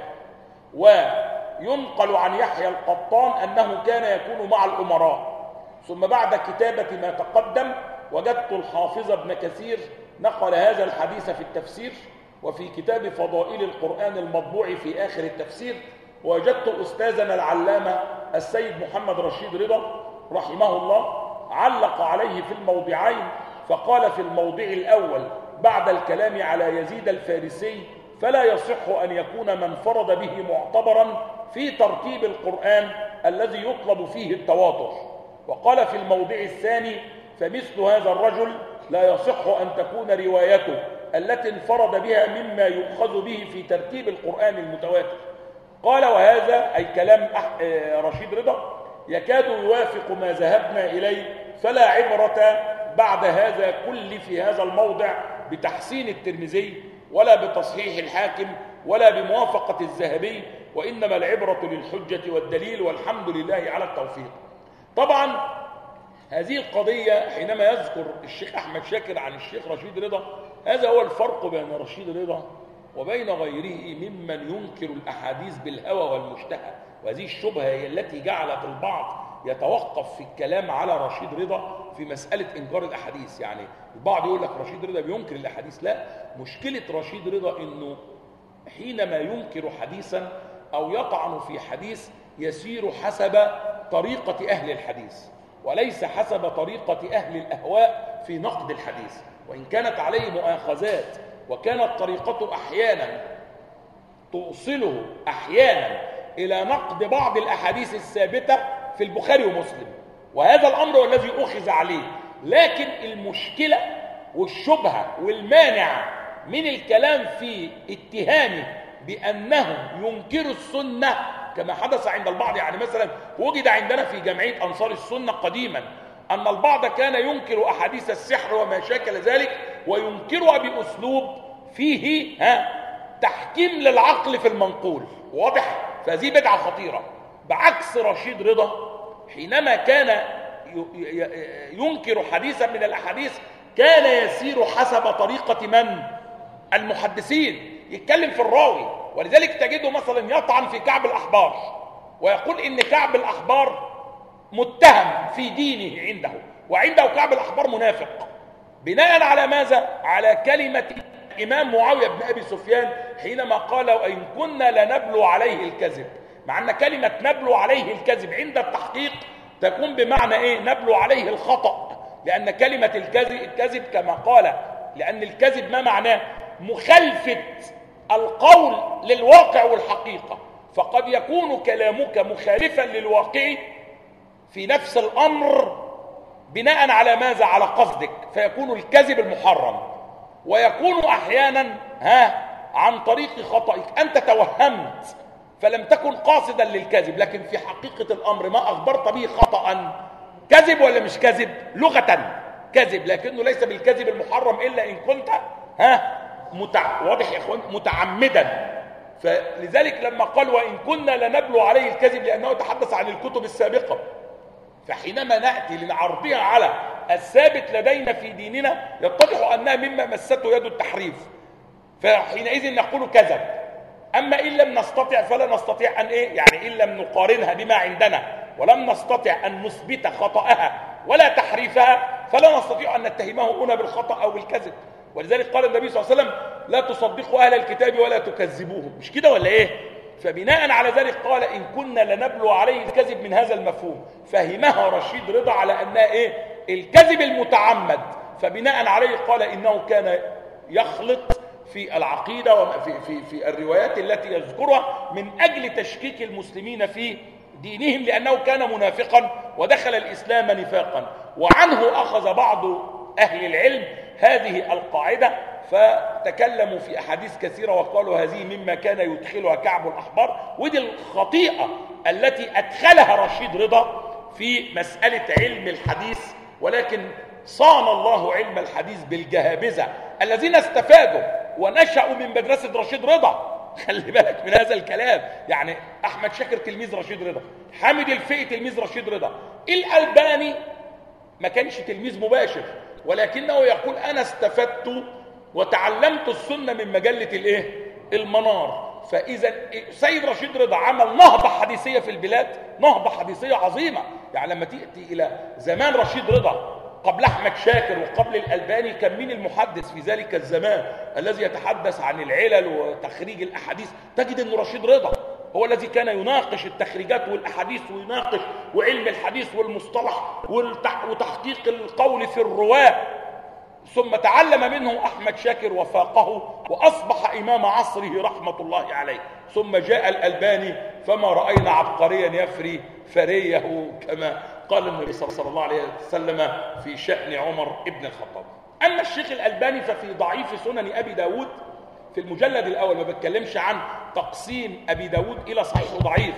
وينقل عن يحيى القطان أنه كان يكون مع الأمراء. ثم بعد كتابة ما تقدم وجدت الحافظ ابن كثير نقل هذا الحديث في التفسير وفي كتاب فضائل القرآن المطبوع في آخر التفسير. ووجدت أستاذنا العلامة السيد محمد رشيد رضا رحمه الله علق عليه في الموضعين، فقال في الموضع الأول بعد الكلام على يزيد الفارسي فلا يصح أن يكون من فرض به معتبرا في ترتيب القرآن الذي يطلب فيه التواتر. وقال في الموضع الثاني فمثل هذا الرجل لا يصح أن تكون روايته التي انفرد بها مما يؤخذ به في ترتيب القرآن المتواتر. قال وهذا أي كلام رشيد رضا يكاد يوافق ما ذهبنا إليه، فلا عبرة بعد هذا كل في هذا الموضع بتحسين الترمذي ولا بتصحيح الحاكم ولا بموافقة الذهبي، وإنما العبرة للحجة والدليل، والحمد لله على التوفيق. طبعا هذه القضية حينما يذكر الشيخ أحمد شاكر عن الشيخ رشيد رضا، هذا هو الفرق بين رشيد رضا وبين غيره ممن ينكر الأحاديث بالهوى والمشتهى. وهذه الشبهة هي التي جعلت البعض يتوقف في الكلام على رشيد رضا في مسألة إنكار الأحاديث. يعني البعض يقول لك رشيد رضا بينكر الأحاديث. لا، مشكلة رشيد رضا إنه حينما ينكر حديثا أو يطعن في حديث يسير حسب طريقة أهل الحديث وليس حسب طريقة أهل الأهواء في نقد الحديث، وإن كانت عليه مؤاخذات وكانت طريقته أحيانا توصله أحيانا إلى نقد بعض الأحاديث الثابتة في البخاري ومسلم، وهذا الأمر هو الذي أخذ عليه. لكن المشكلة والشبهة والمانع من الكلام في اتهامه بأنه ينكر السنة كما حدث عند البعض. يعني مثلا وجد عندنا في جمعية أنصار السنة قديما أن البعض كان ينكر أحاديث السحر وما شاكل ذلك وينكرها بأسلوب فيه تحكيم للعقل في المنقول. واضح؟ فهذه بدعة خطيرة. بعكس رشيد رضا حينما كان ينكر حديثا من الأحاديث كان يسير حسب طريقة من؟ المحدثين، يتكلم في الراوي. ولذلك تجده مثلا يطعن في كعب الأحبار ويقول إن كعب الأحبار متهم في دينه عنده، وعنده كعب الأحبار منافق. بناء على ماذا؟ على كلمة الإمام معاوية بن أبي سفيان حينما قال وإن كنا لنبلو عليه الكذب، مع أن كلمة نبلو عليه الكذب عند التحقيق تكون بمعنى إيه؟ نبلو عليه الخطأ، لأن كلمة الكذب كما قال، لأن الكذب ما معناه؟ مخالفة القول للواقع والحقيقة. فقد يكون كلامك مخالفا للواقع في نفس الأمر بناء على ماذا؟ على قصدك، فيكون الكذب المحرم. ويكون أحيانا عن طريق خطأك، أنت توهمت فلم تكن قاصدا للكذب، لكن في حقيقة الأمر ما أخبرت به خطأ كذب ولا مش كذب؟ لغة كذب، لكنه ليس بالكذب المحرم إلا إن كنت واضح يا إخوان متعمدا. فلذلك لما قال وإن كنا لنبلو عليه الكذب لأنه تحدث عن الكتب السابقة، فحينما نأتي لنعرضها على الثابت لدينا في ديننا يتضح أنها مما مسته يد التحريف، فحينئذ نقول كذب. أما إن لم نستطع فلا نستطيع أن يعني إن لم نقارنها بما عندنا ولم نستطع أن نثبت خطأها ولا تحريفها فلا نستطيع أن نتهمه هنا بالخطأ أو بالكذب. ولذلك قال النبي صلى الله عليه وسلم لا تصدقوا أهل الكتاب ولا تكذبوهم، مش كده ولا إيه؟ فبناء على ذلك قال إن كنا لنبلو عليه الكذب من هذا المفهوم، فهمها رشيد رضا على أنها الكذب المتعمد. فبناء عليه قال إنه كان يخلط في العقيدة وفي الروايات التي يذكرها من أجل تشكيك المسلمين في دينهم، لأنه كان منافقا ودخل الإسلام نفاقا. وعنه أخذ بعض أهل العلم هذه القاعدة فتكلموا في أحاديث كثيرة وقالوا هذه مما كان يدخلها كعب الأحبار، ودي الخطيئة التي أدخلها رشيد رضا في مسألة علم الحديث. ولكن صان الله علم الحديث بالجهابذة الذين استفادوا ونشأوا من مدرسة رشيد رضا. خلي بالك من هذا الكلام، يعني أحمد شاكر تلميذ رشيد رضا، حامد الفقي تلميذ رشيد رضا، الألباني ما كانش تلميذ مباشر ولكنه يقول أنا استفدت وتعلمت السنة من مجلة المنار. فإذا سيد رشيد رضا عمل نهضة حديثية في البلاد، نهضة حديثية عظيمة. يعني لما تأتي إلى زمان رشيد رضا قبل أحمد شاكر وقبل الألباني، كان مين المحدث في ذلك الزمان الذي يتحدث عن العلل وتخريج الأحاديث؟ تجد أن رشيد رضا هو الذي كان يناقش التخريجات والأحاديث ويناقش وعلم الحديث والمصطلح وتحقيق القول في الرواة. ثم تعلم منه أحمد شاكر وفاقه وأصبح إمام عصره رحمة الله عليه. ثم جاء الألباني فما رأينا عبقريا يفري فريه كما قال النبي صلى الله عليه وسلم في شأن عمر ابن الخطاب. أما الشيخ الألباني ففي ضعيف سنن أبي داود في المجلد الأول، ما بتكلمش عن تقسيم أبي داود إلى صحيح وضعيف،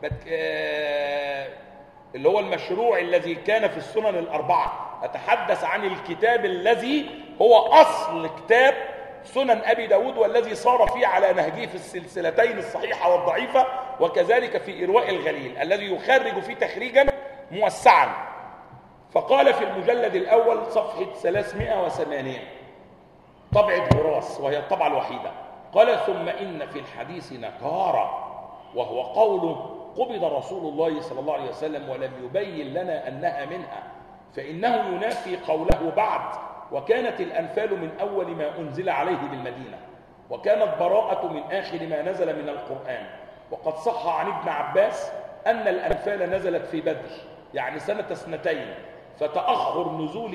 اللي هو المشروع الذي كان في السنن الأربعة، أتحدث عن الكتاب الذي هو أصل كتاب سنن أبي داود والذي صار فيه على نهجه في السلسلتين الصحيحة والضعيفة، وكذلك في إرواء الغليل الذي يخرج فيه تخريجا موسعا. فقال في المجلد الأول صفحة 380 طبعة هراس وهي الطبعة الوحيدة، قال ثم إن في الحديث نكارة، وهو قوله قبض رسول الله صلى الله عليه وسلم ولم يبين لنا أنها منها، فإنه ينافي قوله بعد وكانت الأنفال من أول ما أنزل عليه بالمدينة، وكانت براءة من آخر ما نزل من القرآن. وقد صح عن ابن عباس أن الأنفال نزلت في بدر يعني سنة 2، فتأخر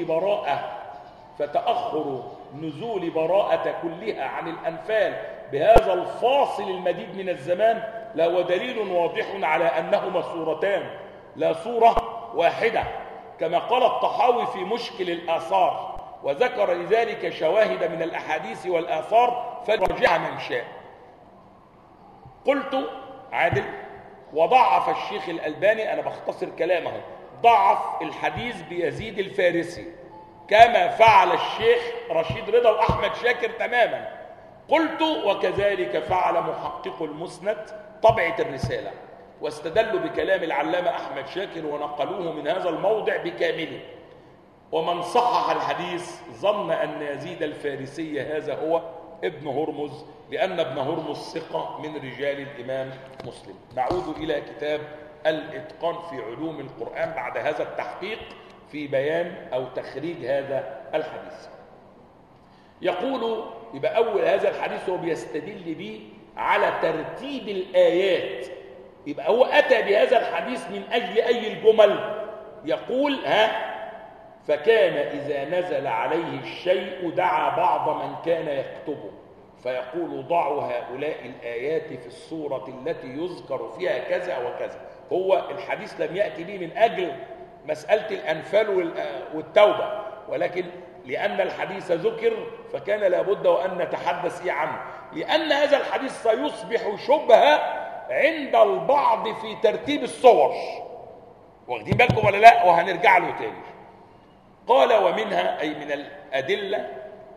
نزول براءة كلها عن الأنفال بهذا الفاصل المديد من الزمان لا دليل واضح على أنهما صورتان لا صورة واحدة، كما قال الطحاوي في مشكل الآثار، وذكر لذلك شواهد من الأحاديث والآثار فرجع من شاء. قلت عادل وضعف الشيخ الألباني، أنا بختصر كلامه، ضعف الحديث بيزيد الفارسي كما فعل الشيخ رشيد رضا وأحمد شاكر تماما. قلت وكذلك فعل محقق المسند طبعة الرسالة، واستدلوا بكلام العلامة أحمد شاكر ونقلوه من هذا الموضع بكامله. ومن صحح الحديث ظن أن يزيد الفارسي هذا هو ابن هرمز، لأن ابن هرمز ثقة من رجال الإمام مسلم. نعود إلى كتاب الإتقان في علوم القرآن بعد هذا التحقيق في بيان أو تخريج هذا الحديث. يقول يبقى أول هذا الحديث هو بيستدل به على ترتيب الآيات، يبقى هو أتى بهذا الحديث من أجل أي الجمل؟ يقول فكان إذا نزل عليه الشيء دعا بعض من كان يكتبه فيقول ضعوا هؤلاء الآيات في السورة التي يذكر فيها كذا وكذا. هو الحديث لم يأتي به من أجل مسألة الأنفال والتوبة، ولكن لأن الحديث ذكر فكان لابد وأن نتحدث عنه، لأن هذا الحديث سيصبح شبهة عند البعض في ترتيب الصور. واخدين بالكم ولا لا؟ وهنرجع له تاني. قال ومنها أي من الأدلة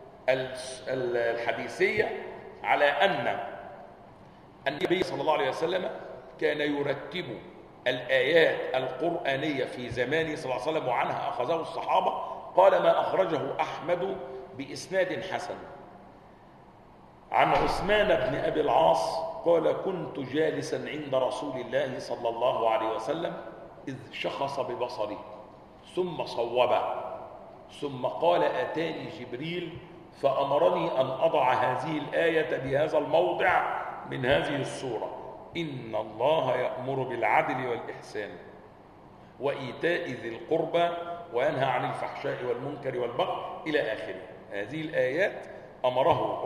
الحديثية على أن النبي صلى الله عليه وسلم كان يرتب الآيات القرآنية في زمانه صلى الله عليه وسلم، وعنها أخذه الصحابة. قال ما أخرجه أحمد بإسناد حسن عن عثمان بن أبي العاص قال كنت جالسا عند رسول الله صلى الله عليه وسلم إذ شخص ببصره ثم صوبه، ثم قال أتاني جبريل فأمرني أن أضع هذه الآية بهذا الموضع من هذه السورة: إن الله يأمر بالعدل والإحسان وإيتاء ذي القربى وينهى عن الفحشاء والمنكر والبغي إلى آخره. هذه الآيات أمره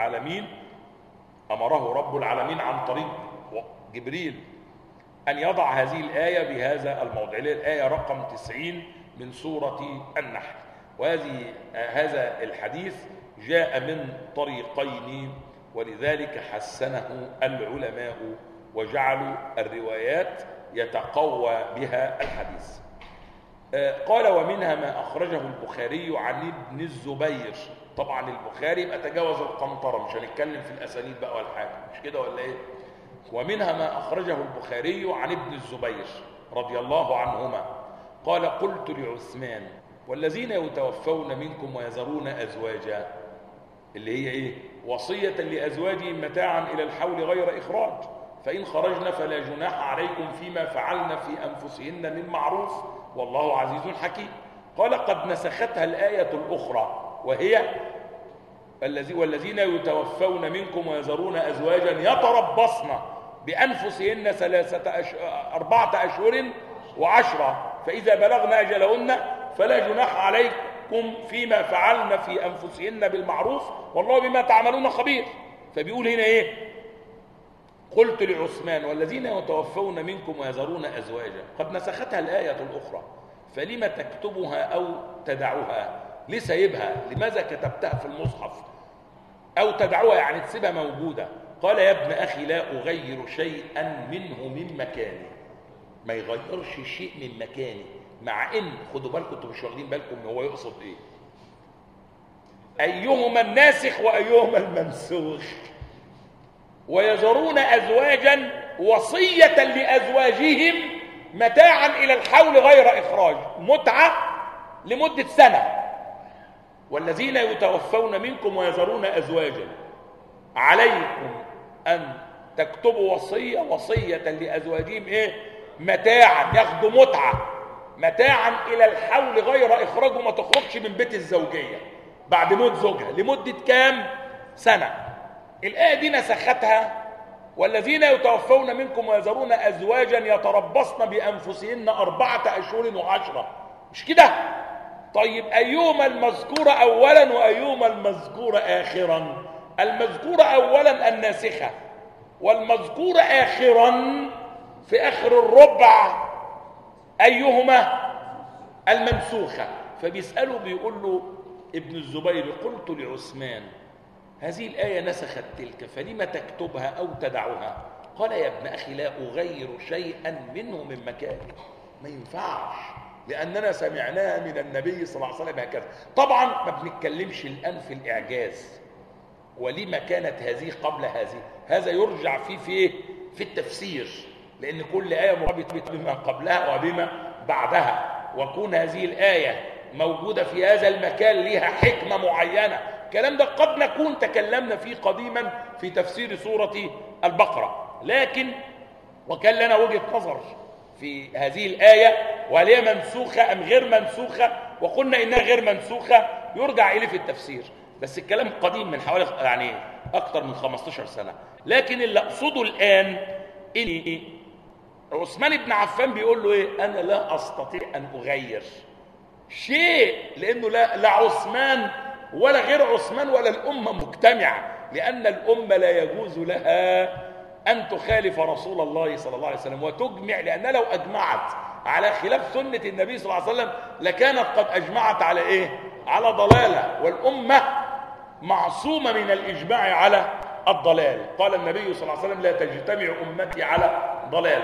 رب العالمين عن طريق جبريل أن يضع هذه الآية بهذا الموضع، الآية رقم 90 من سورة النحل. هذا الحديث جاء من طريقين، ولذلك حسنه العلماء وجعلوا الروايات يتقوى بها الحديث. قال ومنها ما أخرجه البخاري عن ابن الزبير. طبعا البخاري يبقى تجاوز القنطرة، مش هنتكلم في الأسانيد بقى ولا حاجة، مش كده ولا إيه؟ ومنها ما أخرجه البخاري عن ابن الزبير رضي الله عنهما قال قلت لعثمان والذين يتوفون منكم ويذرون أزواجا، اللي هي إيه؟ وصية لأزواجهم متاعا إلى الحول غير إخراج، فإن خرجنا فلا جناح عليكم فيما فعلن في أنفسهن من معروف والله عزيز حكيم. قال قد نسختها الآية الأخرى وهي والذين يتوفون منكم ويذرون أزواجا يتربصن بأنفسهن 4 أشهر و10 فإذا بلغن أجلهن فلا جناح عليكم فيما فعلن في أنفسهن بالمعروف والله بما تعملون خبير. فبيقول هنا إيه؟ قلت لعثمان والذين يتوفون منكم ويذرون أزواجا قد نسختها الآية الأخرى فلما تكتبها أو تدعوها؟ ليه سايبها؟ لماذا كتبتها في المصحف أو تدعوها يعني تسيبها موجودة؟ قال يا ابن أخي لا أغير شيئا منه من مكانه، ما يغيرش شيء من مكانه، مع إن خدوا بالكم انتم مش واخدين بالكم إن هو يقصد إيه، أيهما الناسخ وأيهما المنسوخ. ويذرون أزواجا وصية لأزواجهم متاعا إلى الحول غير إخراج، متعة لمدة سنة. والذين يتوفون منكم ويذرون أزواجا عليكم أن تكتبوا وصية لأزواجهم إيه؟ متاعا، ياخدوا متاعا إلى الحول غير إخراج، وما تخرجش من بيت الزوجية بعد موت زوجها لمدة كام سنة. الآية دي نسختها والذين يتوفون منكم ويذرون أزواجا يتربصن بأنفسهن 4 أشهر و10، مش كده؟ طيب أيهما المذكور أولا وأيهما المذكور آخرا؟ المذكور أولا الناسخة، والمذكور آخرا في آخر الربع أيهما؟ المنسوخة. فبيسأله بيقول له ابن الزبير قلت لعثمان هذه الآية نسخت تلك فلما تكتبها أو تدعها؟ قال يا ابن أخي لا أغير شيئا منه من مكانه، ما ينفعش، لأننا سمعناها من النبي صلى الله عليه وسلم هكذا. طبعا ما بنتكلمش الآن في الإعجاز ولما كانت هذه قبل هذه، هذا يرجع فيه في التفسير، لأن كل آية مرتبطة بما قبلها وبما بعدها، وكون هذه الآية موجودة في هذا المكان لها حكمة معينة. الكلام ده قد نكون تكلمنا فيه قديما في تفسير سورة البقرة، لكن وكان لنا وجهة نظر في هذه الآية وهل هي منسوخة أم غير منسوخة، وقلنا إنها غير منسوخة يرجع إليه في التفسير، بس الكلام قديم من حوالي يعني أكثر من 15 سنة. لكن اللي أقصده الآن إن عثمان بن عفان بيقول له إيه؟ أنا لا أستطيع أن أغير شيء، لأنه لا عثمان ولا غير عثمان ولا الأمة مجتمعة، لأن الأمة لا يجوز لها أن تخالف رسول الله صلى الله عليه وسلم وتجمع، لأن لو أجمعت على خلاف سنة النبي صلى الله عليه وسلم لكانت قد أجمعت على إيه؟ على ضلالة، والأمة معصومة من الإجماع على الضلال. قال النبي صلى الله عليه وسلم لا تجتمع أمتي على ضلالة.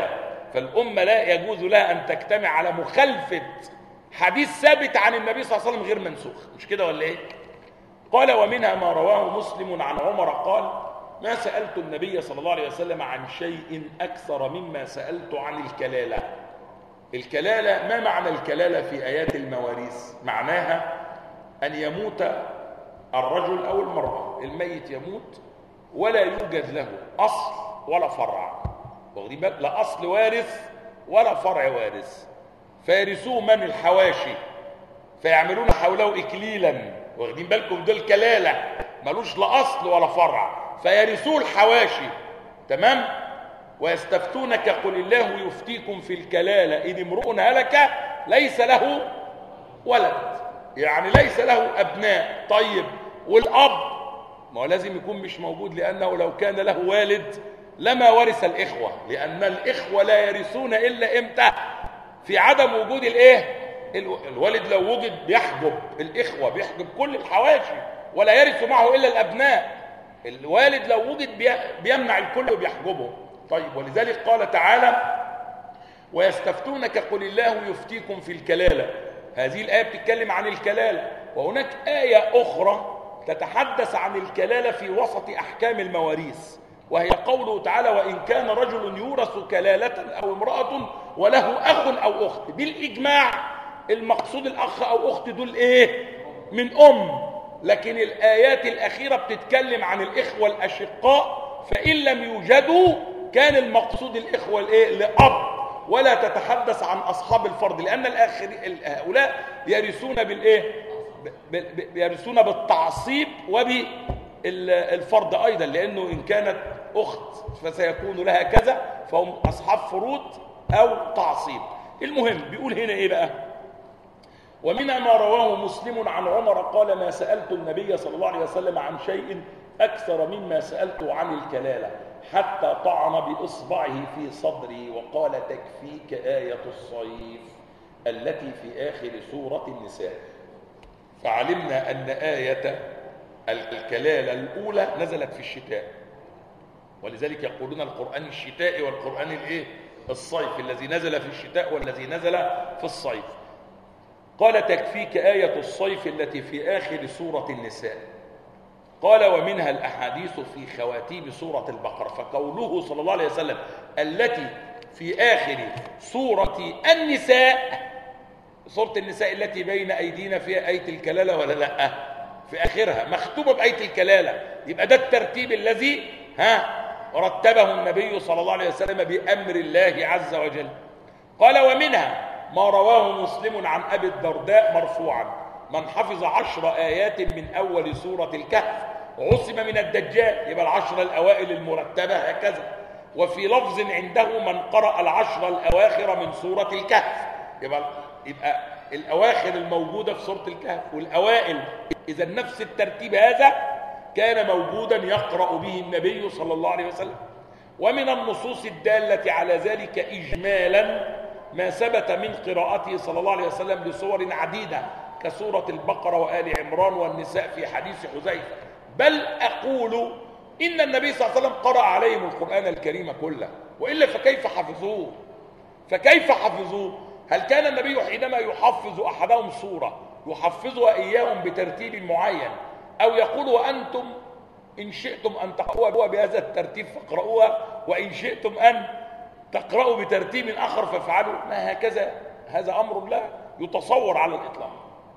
فالأمة لا يجوز لها أن تجتمع على مخالفة حديث ثابت عن النبي صلى الله عليه وسلم غير منسوخ. مش كده ولا إيه؟ قال ومنها ما رواه مسلم عن عمر قال ما سألت النبي صلى الله عليه وسلم عن شيء أكثر مما سألت عن الكلالة. الكلالة، ما معنى الكلالة في آيات المواريث؟ معناها أن يموت الرجل أو المرأة، الميت يموت ولا يوجد له أصل ولا فرع، واخدين بالك؟ لا أصل وارث ولا فرع وارث، فيرثوه من؟ الحواشي، فيعملون حوله إكليلا، واخدين بالكم؟ دول كلالة، ملوش لا أصل ولا فرع، فيرثوه الحواشي. تمام؟ ويستفتونك قل الله يفتيكم في الكلالة إن امرؤ هلك ليس له ولد، يعني ليس له أبناء. طيب والأب؟ ما هو لازم يكون مش موجود، لأنه لو كان له والد لما ورث الإخوة، لأن الإخوة لا يرثون إلا إمتى؟ في عدم وجود الإيه؟ الوالد لو وجد بيحجب الإخوة، بيحجب كل الحواشي، ولا يرث معه إلا الأبناء. الوالد لو وجد بيمنع الكل وبيحجبه. طيب ولذلك قال تعالى ويستفتونك قل الله يفتيكم في الكلالة. هذه الآية بتتكلم عن الكلالة، وهناك آية أخرى تتحدث عن الكلالة في وسط أحكام المواريث، وهي قوله تعالى وإن كان رجل يورث كلالة أو امرأة وله أخ أو أخت. بالإجماع المقصود الأخ أو أخت دول إيه؟ من لكن الآيات الأخيرة بتتكلم عن الإخوة الأشقاء، فإن لم يوجدوا كان المقصود الإخوة الإيه؟ لأب، ولا تتحدث عن أصحاب الفرض، لأن هؤلاء يرثون بالإيه؟ يرثون بالتعصيب وبالفرض أيضا، لأنه إن كانت أخت فسيكون لها كذا، فهم أصحاب فروض أو تعصيب. المهم بيقول هنا إيه بقى؟ ومنها ما رواه مسلم عن عمر قال ما سألت النبي صلى الله عليه وسلم عن شيء أكثر مما سألته عن الكلالة حتى طعن بإصبعه في صدري وقال تكفيك آية الصيف التي في آخر سورة النساء. فعلمنا أن آية الكلالة الأولى نزلت في الشتاء، ولذلك يقولون القرآن الشتائي والقرآن الإيه؟ الصيف، الذي نزل في الشتاء والذي نزل في الصيف. قال تكفيك آية الصيف التي في آخر سورة النساء. قال ومنها الأحاديث في خواتيم سورة البقرة، فقوله صلى الله عليه وسلم التي في آخر سورة النساء، سورة النساء التي بين أيدينا فيها آية الكلالة ولا لا؟ في آخرها مختومة بآية الكلالة، يبقى ده الترتيب الذي رتبه النبي صلى الله عليه وسلم بأمر الله عز وجل. قال ومنها ما رواه مسلم عن أبي الدرداء مرفوعا من حفظ 10 آيات من أول سورة الكهف عصم من الدجال، يبقى 10 الأوائل المرتبة هكذا. وفي لفظ عنده من قرأ 10 الأواخر من سورة الكهف، يبقى الأواخر الموجودة في سورة الكهف والأوائل، إذا نفس الترتيب هذا كان موجودا يقرأ به النبي صلى الله عليه وسلم. ومن النصوص الدالة على ذلك إجمالا ما ثبت من قراءته صلى الله عليه وسلم بصور عديدة كسورة البقرة وآل عمران والنساء في حديث حذيفة، بل أقول إن النبي صلى الله عليه وسلم قرأ عليهم القرآن الكريم كله، وإلا فكيف حفظوه؟ فكيف حفظوه؟ هل كان النبي حينما يحفظ أحدهم سورة يحفظها إياهم بترتيب معين، أو يقول وأنتم إن شئتم أن تقرأوها بهذا الترتيب فاقرأوها، وإن شئتم أن تقرأوا بترتيب آخر فافعلوا؟ ما هكذا، هذا أمر لا يتصور على الإطلاق.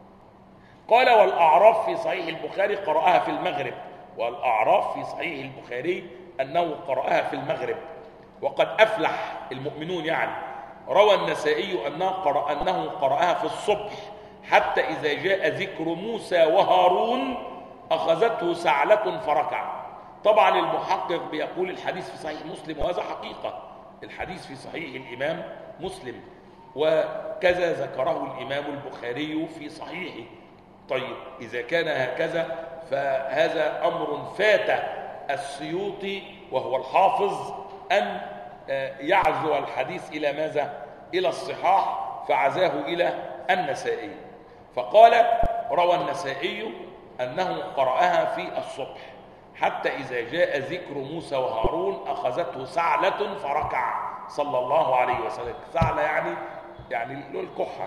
قال والأعراف في صحيح البخاري قرأها في المغرب، والأعراف في صحيح البخاري أنه قرأها في المغرب. وقد أفلح المؤمنون يعني روى النسائي أنه قرأها في الصبح حتى إذا جاء ذكر موسى وهارون أخذته سعلة فركع. طبعا المحقق بيقول الحديث في صحيح مسلم، وهذا حقيقة، الحديث في صحيح الإمام مسلم، وكذا ذكره الإمام البخاري في صحيحه. طيب إذا كان هكذا فهذا أمر فات السيوطي وهو الحافظ أن يعزو الحديث إلى ماذا؟ إلى الصحاح، فعزاه إلى النسائي. فقال روى النسائي أنه قرأها في الصبح حتى إذا جاء ذكر موسى وهارون أخذته سعلة فركع. صلى الله عليه وسلم. ثعلى يعني له الكحة.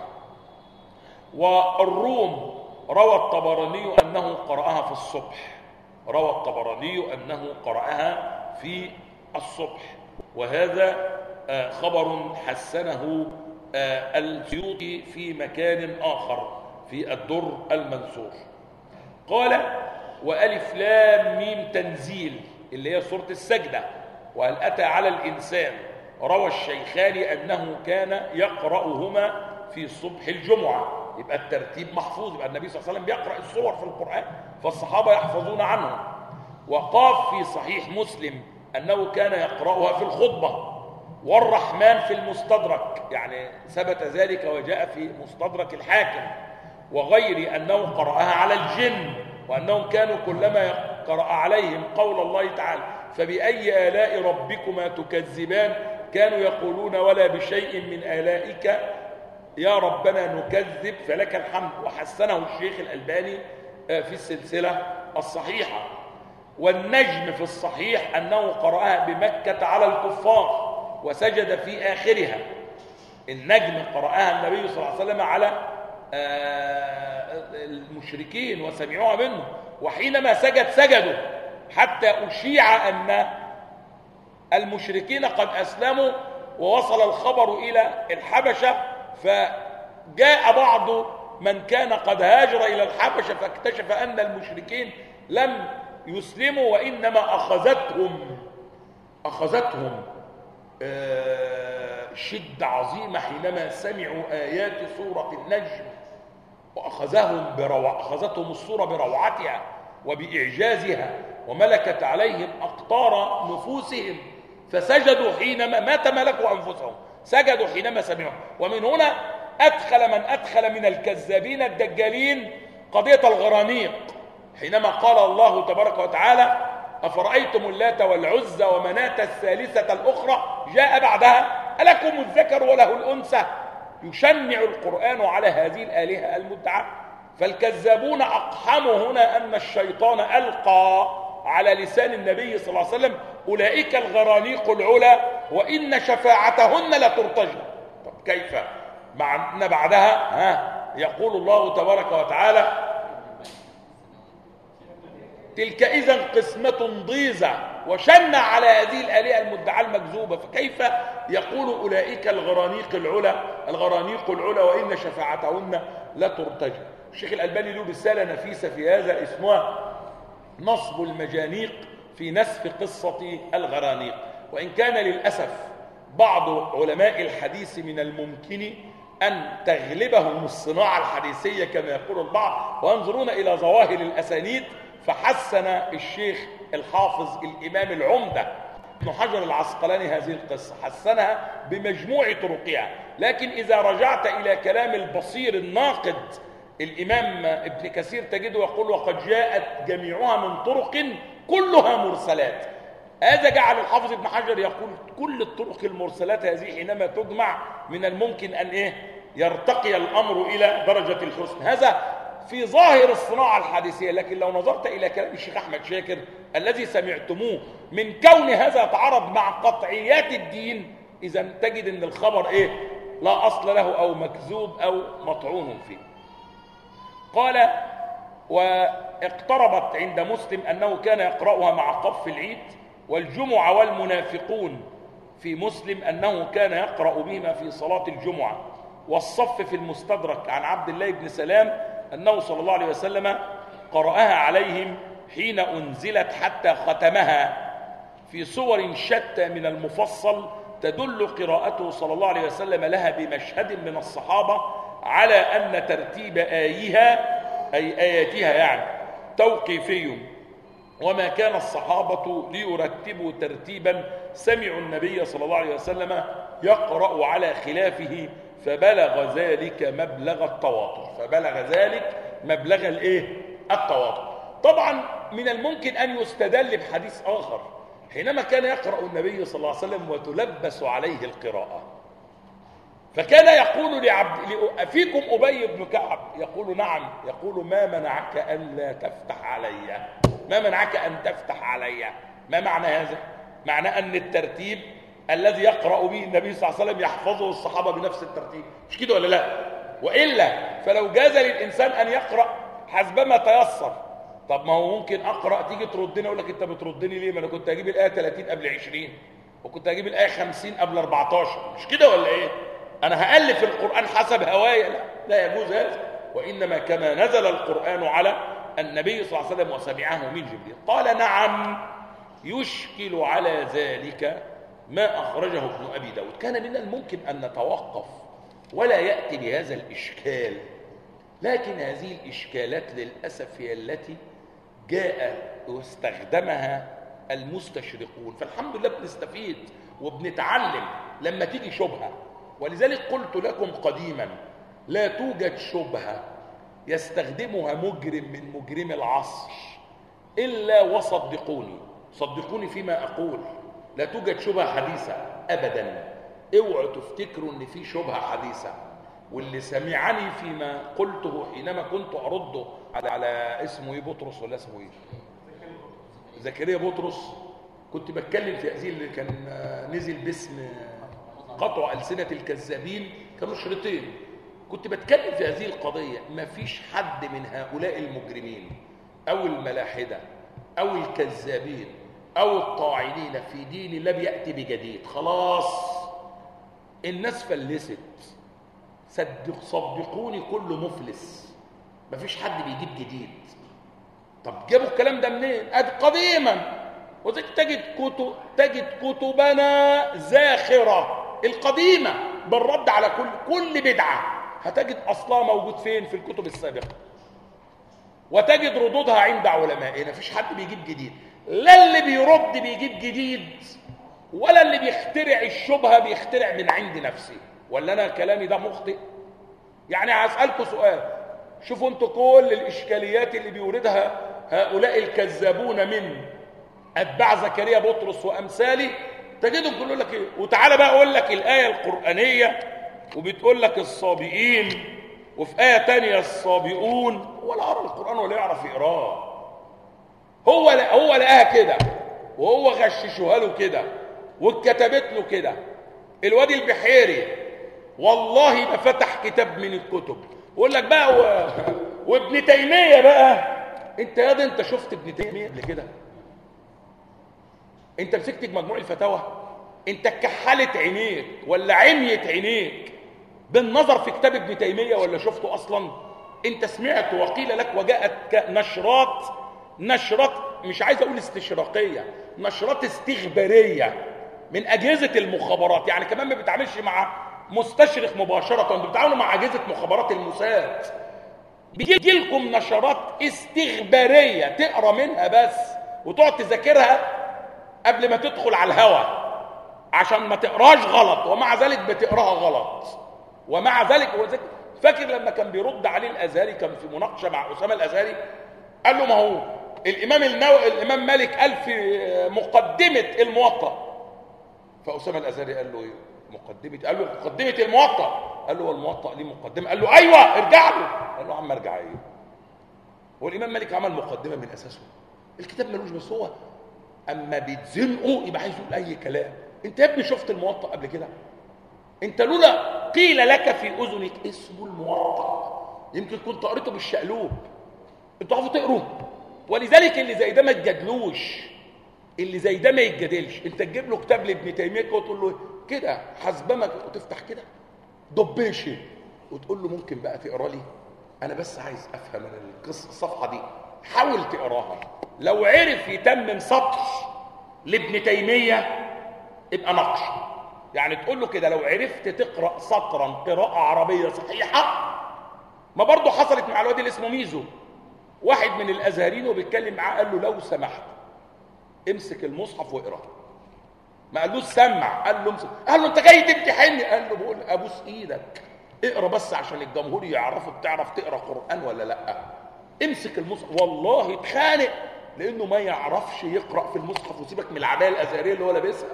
والروم روى الطبراني أنه قرأها في الصبح، روى الطبراني أنه قرأها في الصبح، وهذا خبر حسنه السيوطي في مكان آخر في الدر المنثور. قال: وألف لام ميم تنزيل اللي هي سورة السجدة، وهل أتى على الإنسان، روى الشيخان أنه كان يقرأهما في صبح الجمعة. يبقى الترتيب محفوظ، يبقى النبي صلى الله عليه وسلم بيقرأ السور في القرآن فالصحابة يحفظون عنه. وقاف في صحيح مسلم أنه كان يقرأها في الخطبة. والرحمن في المستدرك، يعني ثبت ذلك وجاء في مستدرك الحاكم وغير أنه قرأها على الجن، وأنهم كانوا كلما قرأ عليهم قول الله تعالى فبأي آلاء ربكما تكذبان كانوا يقولون ولا بشيء من آلائك يا ربنا نكذب فلك الحمد. وحسنه الشيخ الألباني في السلسلة الصحيحة. والنجم في الصحيح أنه قرأها بمكة على الكفار وسجد في آخرها. النجم قرأها النبي صلى الله عليه وسلم على المشركين وسمعوها منه، وحينما سجدوا حتى أشيع أن المشركين قد أسلموا ووصل الخبر إلى الحبشة، فجاء بعض من كان قد هاجر إلى الحبشة فاكتشف أن المشركين لم يسلموا وإنما أخذتهم شدة عظيمة حينما سمعوا آيات سورة النجم، أخذتهم السورة بروعتها وبإعجازها وملكت عليهم أقطار نفوسهم، فسجدوا حينما ما تملكوا أنفسهم، سجدوا حينما سمعوا. ومن هنا أدخل من أدخل من الكذابين الدجالين قضية الغرانيق، حينما قال الله تبارك وتعالى أفرأيتم اللات والعزى ومناة الثالثة الأخرى جاء بعدها ألكم الذكر وله الأنثى، يشنع القرآن على هذه الآلهة المدعاة. فالكذابون أقحموا هنا أن الشيطان ألقى على لسان النبي صلى الله عليه وسلم أولئك الغرانيق العلا وإن شفاعتهن لترتجى. طب كيف؟ مع أن بعدها يقول الله تبارك وتعالى تلك إذن قسمة ضيزى، وشنع على هذه الآلهة المدعاة المكذوبة، فكيف يقول أولئك الغرانيق العلا وإن شفاعتهن لترتجى. الشيخ الألباني له رسالة نفيسة في هذا اسمها نصب المجانيق في نسف قصة الغرانيق. وإن كان للأسف بعض علماء الحديث من الممكن أن تغلبهم الصناعة الحديثية كما يقول البعض وينظرون إلى ظواهر الأسانيد، فحسن الشيخ الحافظ الإمام العمدة ابن حجر العسقلاني هذه القصة، حسنها بمجموع طرقها. لكن إذا رجعت إلى كلام البصير الناقد الإمام ابن كثير تجده يقول وقد جاءت جميعها من طرق كلها مرسلات. هذا جعل الحافظ ابن حجر يقول كل الطرق المرسلات هذه حينما تجمع من الممكن أن يرتقي الأمر إلى درجة الحسن. هذا في ظاهر الصناعة الحديثية. لكن لو نظرت إلى كلام الشيخ أحمد شاكر الذي سمعتموه من كون هذا يتعارض مع قطعيات الدين، إذا تجد أن الخبر لا أصل له أو مكذوب أو مطعون فيه. قال واقتربت عند مسلم أنه كان يقرأها مع قف العيد، والجمعة والمنافقون في مسلم أنه كان يقرأ بهما في صلاة الجمعة، والصف في المستدرك عن عبد الله بن سلام أنه صلى الله عليه وسلم قرأها عليهم حين أنزلت حتى ختمها في صور شتى من المفصل تدل قراءته صلى الله عليه وسلم لها بمشهد من الصحابة على أن ترتيب آيها أي آياتها توقيفي، وما كان الصحابة ليرتبوا ترتيبا سمعوا النبي صلى الله عليه وسلم يقرأ على خلافه فبلغ ذلك مبلغ التواطؤ. طبعا من الممكن أن يستدل بحديث آخر حينما كان يقرأ النبي صلى الله عليه وسلم وتلبس عليه القراءة، فكان يقول فيكم أبي بن كعب؟ يقول نعم. يقول ما منعك أن تفتح علي؟ ما معنى هذا؟ معنى أن الترتيب الذي يقرأ به النبي صلى الله عليه وسلم يحفظه الصحابة بنفس الترتيب، مش كده ولا لا؟ وإلا فلو جاز للإنسان أن يقرأ حسبما تيسر. طب ما هو ممكن أقرأ تيجي تردني أقول لك أنت بتردني ليه؟ ما أنا كنت أجيب الآية 30 قبل 20 وكنت أجيب الآية 50 قبل 14، مش كده ولا إيه؟ أنا هألف القرآن حسب هوايا؟ لا يجوز هذا. وإنما كما نزل القرآن على النبي صلى الله عليه وسلم وسمعه من جبريل. قال نعم يشكل على ذلك ما أخرجه ابن أبي داود. كان من الممكن أن نتوقف ولا يأتي بهذا الإشكال، لكن هذه الإشكالات للأسف هي التي جاء واستخدمها المستشرقون، فالحمد لله بنستفيد وبنتعلم لما تيجي شبهة. ولذلك قلت لكم قديما لا توجد شبهة يستخدمها مجرم من مجرمي العصر إلا وصدقوني، صدقوني فيما أقول، لا توجد شبهة حديثة أبدا. اوعوا تفتكروا ان في شبهة حديثة. واللي سمعني فيما قلته حينما كنت أرده على اسمه ايه، بطرس ولا اسمه ايه، زكريا بطرس، كنت بتكلم في هذه اللي كان نزل باسم قطع ألسنة الكذابين، كانوا شريطين. كنت بتكلم في هذه القضية. ما فيش حد من هؤلاء المجرمين أو الملاحدة أو الكذابين أو الطاعنين في دين الله بيأتي بجديد. خلاص الناس فلست، صدقوني كله مفلس، ما فيش حد بيجيب جديد. طب جابوا الكلام ده منين؟ قديما. تجد كتبنا زاخرة القديمة بالرد على كل بدعة، هتجد أصلها موجود فين؟ في الكتب السابقة، وتجد ردودها عند علمائنا. مفيش حد بيجيب جديد، لا اللي بيرد بيجيب جديد ولا اللي بيخترع الشبهة بيخترع من عند نفسه. ولا أنا كلامي ده مخطئ؟ يعني هسألكم سؤال، شوفوا انتوا كل الإشكاليات اللي بيوردها هؤلاء الكذابون من أتباع زكريا بطرس وأمثالي، تجدهم كله لك إيه؟ وتعالى بقى أقول لك الآية القرآنية وبتقول لك الصابئين، وفي آية تانية الصابئون، ولا قرأ القرآن ولا يعرف يقراه. هو لقاها كده وهو غششوها له كده واتكتبت له كده. الواد البحيري والله ما فتح كتاب من الكتب ويقول لك بقى وابن تيمية بقى. انت يا ده انت شفت ابن تيمية قبل كده؟ انت مسكت مجموع الفتاوى؟ انت كحلت عينيك ولا عميت عينيك بالنظر في كتاب ابن تيمية ولا شفته اصلا؟ انت سمعت وقيل لك وجاءت نشرات مش عايز اقول استشراقية، نشرات استخبارية من اجهزة المخابرات. يعني كمان ما بتعاملش مع مستشرق مباشرة، بتتعاملوا مع اجهزة مخابرات الموساد. بيجي لكم نشرات استخبارية تقرا منها بس وتقعد تذاكرها قبل ما تدخل على الهوا عشان ما تقراش غلط، ومع ذلك بتقراها غلط. ومع ذلك فاكر لما كان بيرد عليه الازهري، كان في مناقشه مع اسامه الازهري، قال له ما هو الامام مالك قال في مقدمه الموطأ. فاسامه الازهري قال له ايه مقدمه؟ قال له مقدمه الموطأ. قال له والموطأ ليه مقدمه؟ قال له ايوه ارجع له. قال له عم ارجع ايه؟ هو الامام مالك عمل مقدمه من اساسه؟ الكتاب ملوش، بس هو اما بيتزنقوا يبقى عايز يقول اي كلام. انت يا ابني شفت الموطأ قبل كده؟ انت لولا قيل لك في اذنك اسمه الموطأ يمكن كنت قريته بالشقلوب. انتوا عارفوا تقروا. ولذلك اللي زي ده ما تجادلوش، اللي زي ده ما يتجادلش. انت تجيب له كتاب لابن تيميه وتقول له كده حسبما وتفتح كده ضبيشي وتقول له ممكن بقى تقرا لي؟ انا بس عايز افهم القصه، الصفحه دي حاول تقراها. لو عرف يتمم سطر لابن تيميه يبقى نقش. يعني تقول له كده لو عرفت تقرا سطرا قراءه عربيه صحيحه. ما برضه حصلت مع الواد اللي اسمه ميزو، واحد من الازهريين وبيتكلم معاه قال له لو سمحت امسك المصحف واقرا. ما قالوش سمع، قال له امسك. قال له انت جاي تمتحني؟ قال له بقول ابوس ايدك اقرا بس عشان الجمهور يعرفوا بتعرف تقرا قران ولا لا. امسك المصحف. والله اتخانق لانه ما يعرفش يقرا في المصحف. وسيبك من العبايه الازهريه اللي هو لابسها.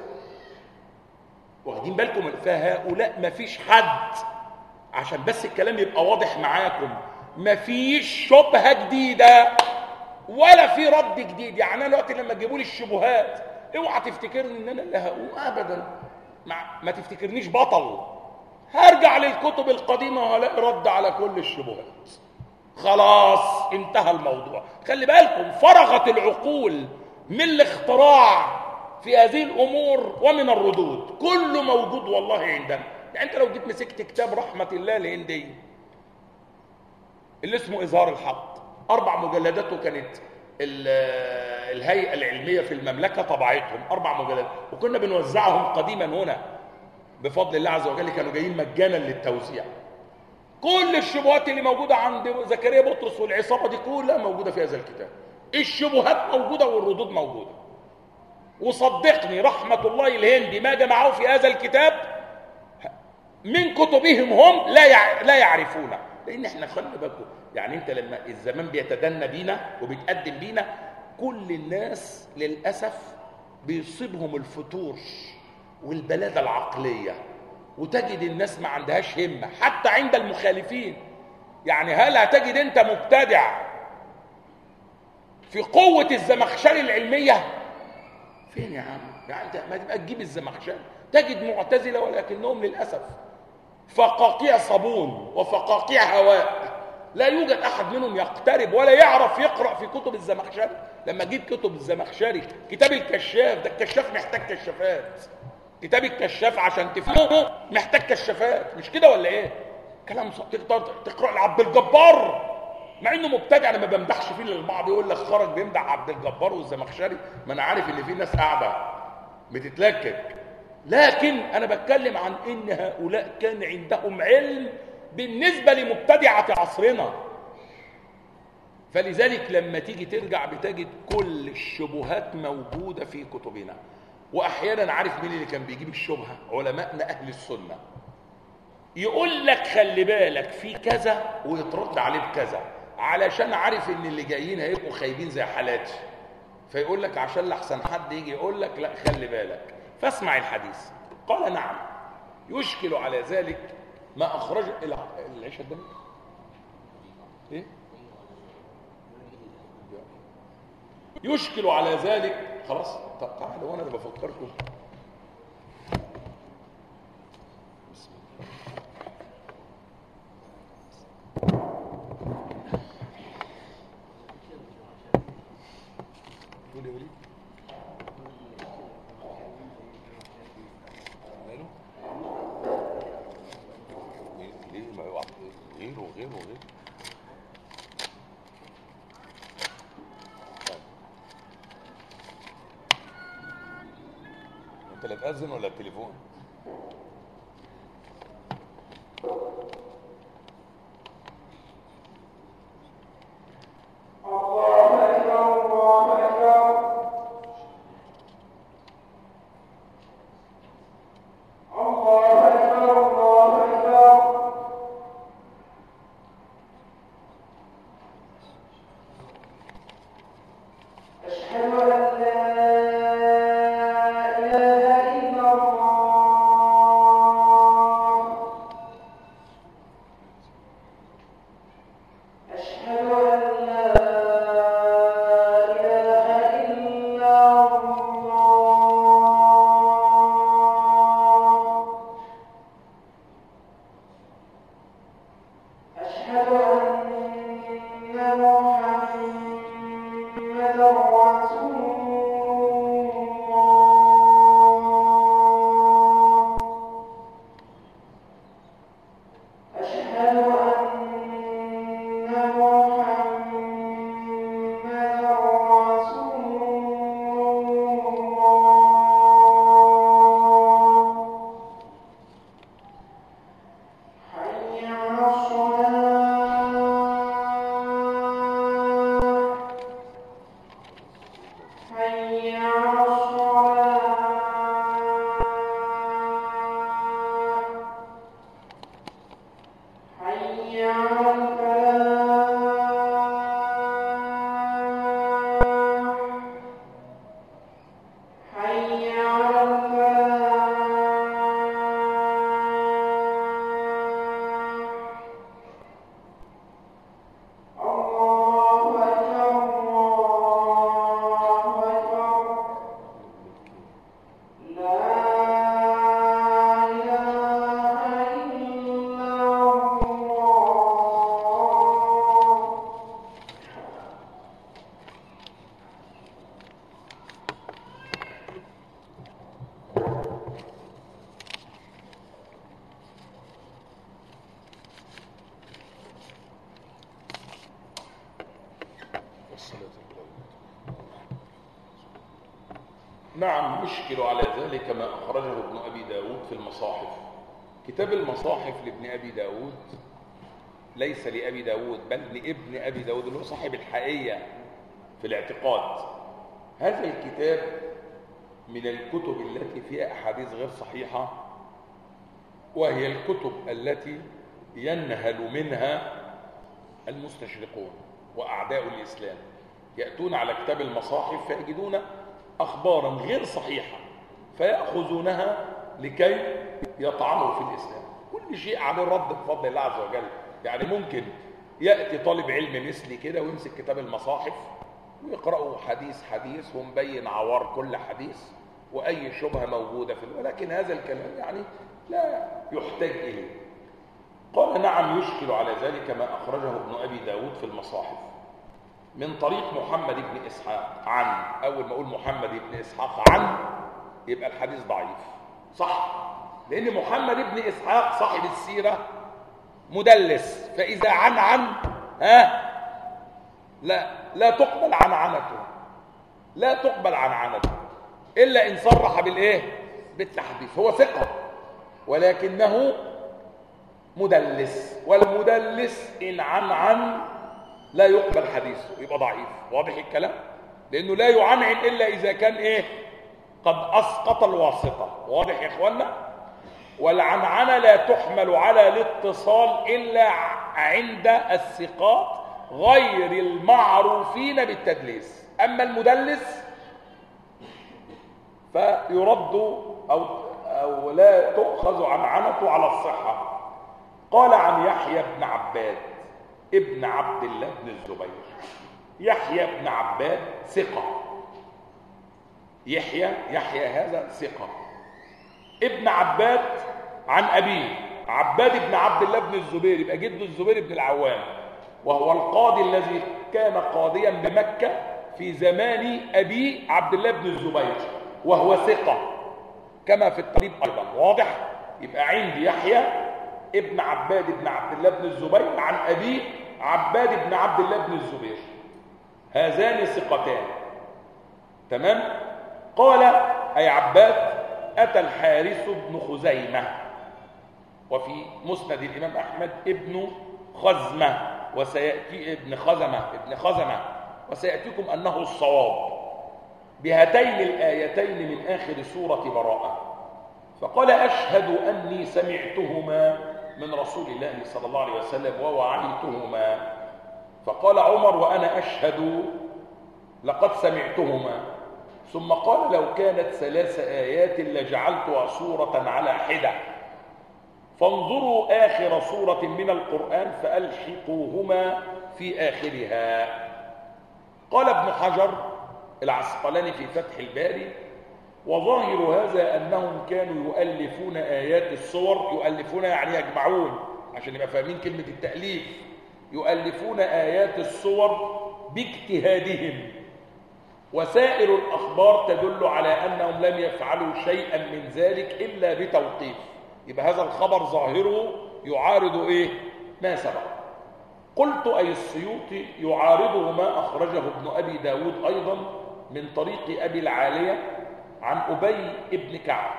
واخدين بالكم؟ فهؤلاء ما فيش حد، عشان بس الكلام يبقى واضح معاكم، ما فيش شبهه جديده ولا في رد جديد. يعني انا دلوقتي لما تجيبوا لي الشبهات اوعى تفتكرني ان انا اللي هقول ابدا. ما تفتكرنيش بطل، هرجع للكتب القديمة وهلاقي رد على كل الشبهات. خلاص انتهى الموضوع. خلي بالكم، فرغت العقول من الاختراع في هذه الأمور ومن الردود، كله موجود والله عندنا. يعني انت لو جيت مسكت كتاب رحمة الله الهندي اللي اسمه إظهار الحق، 4 مجلدات، وكانت الهيئة العلمية في المملكة طبعتهم 4 مجلدات، وكنا بنوزعهم قديما هنا بفضل الله عز وجل، كانوا جايين مجانا للتوزيع. كل الشبهات اللي موجودة عند زكريا بطرس والعصابة دي كلها موجودة في هذا الكتاب. الشبهات موجودة والردود موجودة. وصدقني رحمة الله الهندي ما جمعوه في هذا الكتاب من كتبهم هم لا يعرفونه. لأن احنا خلي بالكم، يعني انت لما الزمان بيتدنى بينا وبيتقدم بينا، كل الناس للأسف بيصيبهم الفتور والبلادة العقلية، وتجد الناس ما عندهاش همة حتى عند المخالفين. يعني هل هتجد انت مبتدع في قوة الزمخشري العلمية؟ فين يا عم؟ يعني انت ما تبقى تجيب الزمخشري، تجد معتزلة ولكنهم للأسف فقاقيع صابون وفقاقيع هواء، لا يوجد أحد منهم يقترب ولا يعرف يقرأ في كتب الزمخشري. لما جيب كتب الزمخشري، كتاب الكشاف ده، الكشاف محتاج كشافات. كتاب الكشاف عشان تفهمه محتاج كشافات، مش كده ولا ايه؟ كلام تقرأ لعبد الجبار مع انه مبتدع. انا ما بمدحش فيه، للبعض يقول لك خرج بيمدح عبد الجبار والزمخشري، ما انا عارف ان في ناس قاعده بتتلكك، لكن انا بتكلم عن ان هؤلاء كان عندهم علم بالنسبه لمبتدعه عصرنا. فلذلك لما تيجي ترجع بتجد كل الشبهات موجوده في كتبنا. واحيانا عارف مين اللي كان بيجيب الشبهه؟ علماءنا اهل السنه. يقول لك خلي بالك في كذا ويترد عليه بكذا، علشان عارف ان اللي جايين هيبقوا خايبين زي حالاتي، فيقول لك عشان لحسن حد يجي يقول لك لا خلي بالك. فاسمع الحديث. قال نعم، يشكل على ذلك ما اخرج العيش الدم ايه يشكل على ذلك. خلاص طب تعالوا وانا اللي بفكركم. انت اللي بتأذن ولا التليفون؟ نعم، يشكل على ذلك ما أخرجه ابن أبي داود في المصاحف. كتاب المصاحف لابن أبي داود ليس لأبي داود بل لابن أبي داود اللي هو صاحب الحقيقة في الاعتقاد. هذا الكتاب من الكتب التي فيها أحاديث غير صحيحة، وهي الكتب التي ينهل منها المستشرقون وأعداء الإسلام، يأتون على كتاب المصاحف فيجدون أخبارا غير صحيحة فيأخذونها لكي يطعنوا في الإسلام. كل شيء عليه رد بفضل الله عز وجل. يعني ممكن يأتي طالب علم مثلي كده ويمسك كتاب المصاحف ويقرأوا حديث حديث ومبين عوار كل حديث وأي شبهة موجودة فيه، ولكن هذا الكلام يعني لا يحتاج إليه. قال نعم، يشكل على ذلك ما أخرجه ابن أبي داود في المصاحف من طريق محمد بن إسحاق عن، أول ما أقول محمد بن إسحاق عن يبقى الحديث ضعيف، صح؟ لأن محمد بن إسحاق صاحب السيرة مدلس، فإذا عن لا تقبل عنعنته، لا تقبل عنعنته إلا إن صرح بالإيه؟ بالتحديث. هو ثقة ولكنه مدلس، والمدلس إن عن لا يقبل حديثه، يبقى ضعيف. واضح الكلام؟ لأنه لا يعنعن إلا إذا كان إيه؟ قد أسقط الواسطة. واضح يا إخوانا؟ والعنعنة لا تحمل على الاتصال إلا عند الثقات غير المعروفين بالتدليس. أما المدلس فيرد أو لا تؤخذ عنعنته على الصحة. قال عن يحيى بن عباد ابن عبد الله بن الزبير. يحيى بن عباد ثقة، يحيى هذا ثقة. ابن عباد عن أبيه عباد بن عبد الله بن الزبير، يبقى جد الزبير بن العوام، وهو القاضي الذي كان قاضيا بمكة في زمان أبي عبد الله بن الزبير، وهو ثقة كما في التقريب أيضا. واضح؟ يبقى عندي يحيى ابن عباد بن عبد الله بن الزبير عن أبيه عباد بن عبد الله بن الزبير، هذان ثقتان. تمام؟ قال أي عباد أتى الحارث بن خزيمة، وفي مسند الإمام أحمد ابن خزمة، وسيأتي ابن خزمة وسيأتيكم أنه الصواب، بهاتين الآيتين من آخر سورة براءة. فقال أشهد أني سمعتهما من رسول الله صلى الله عليه وسلم ووعيتهما. فقال عمر وأنا أشهد لقد سمعتهما. ثم قال لو كانت 3 آيات لجعلتها سورة على حدة، فانظروا آخر سورة من القرآن فألحقوهما في آخرها. قال ابن حجر العسقلاني في فتح الباري وظاهر هذا أنهم كانوا يؤلفون آيات السور، يؤلفون يعني يجمعون، عشان يبقى فاهمين كلمة التأليف، يؤلفون آيات السور باجتهادهم، وسائر الأخبار تدل على أنهم لم يفعلوا شيئا من ذلك إلا بتوقيف. يبقى هذا الخبر ظاهره يعارض إيه؟ ما سبق. قلت أي السيوطي يعارضه ما أخرجه ابن أبي داود أيضا من طريق أبي العالية عن أبي ابن كعب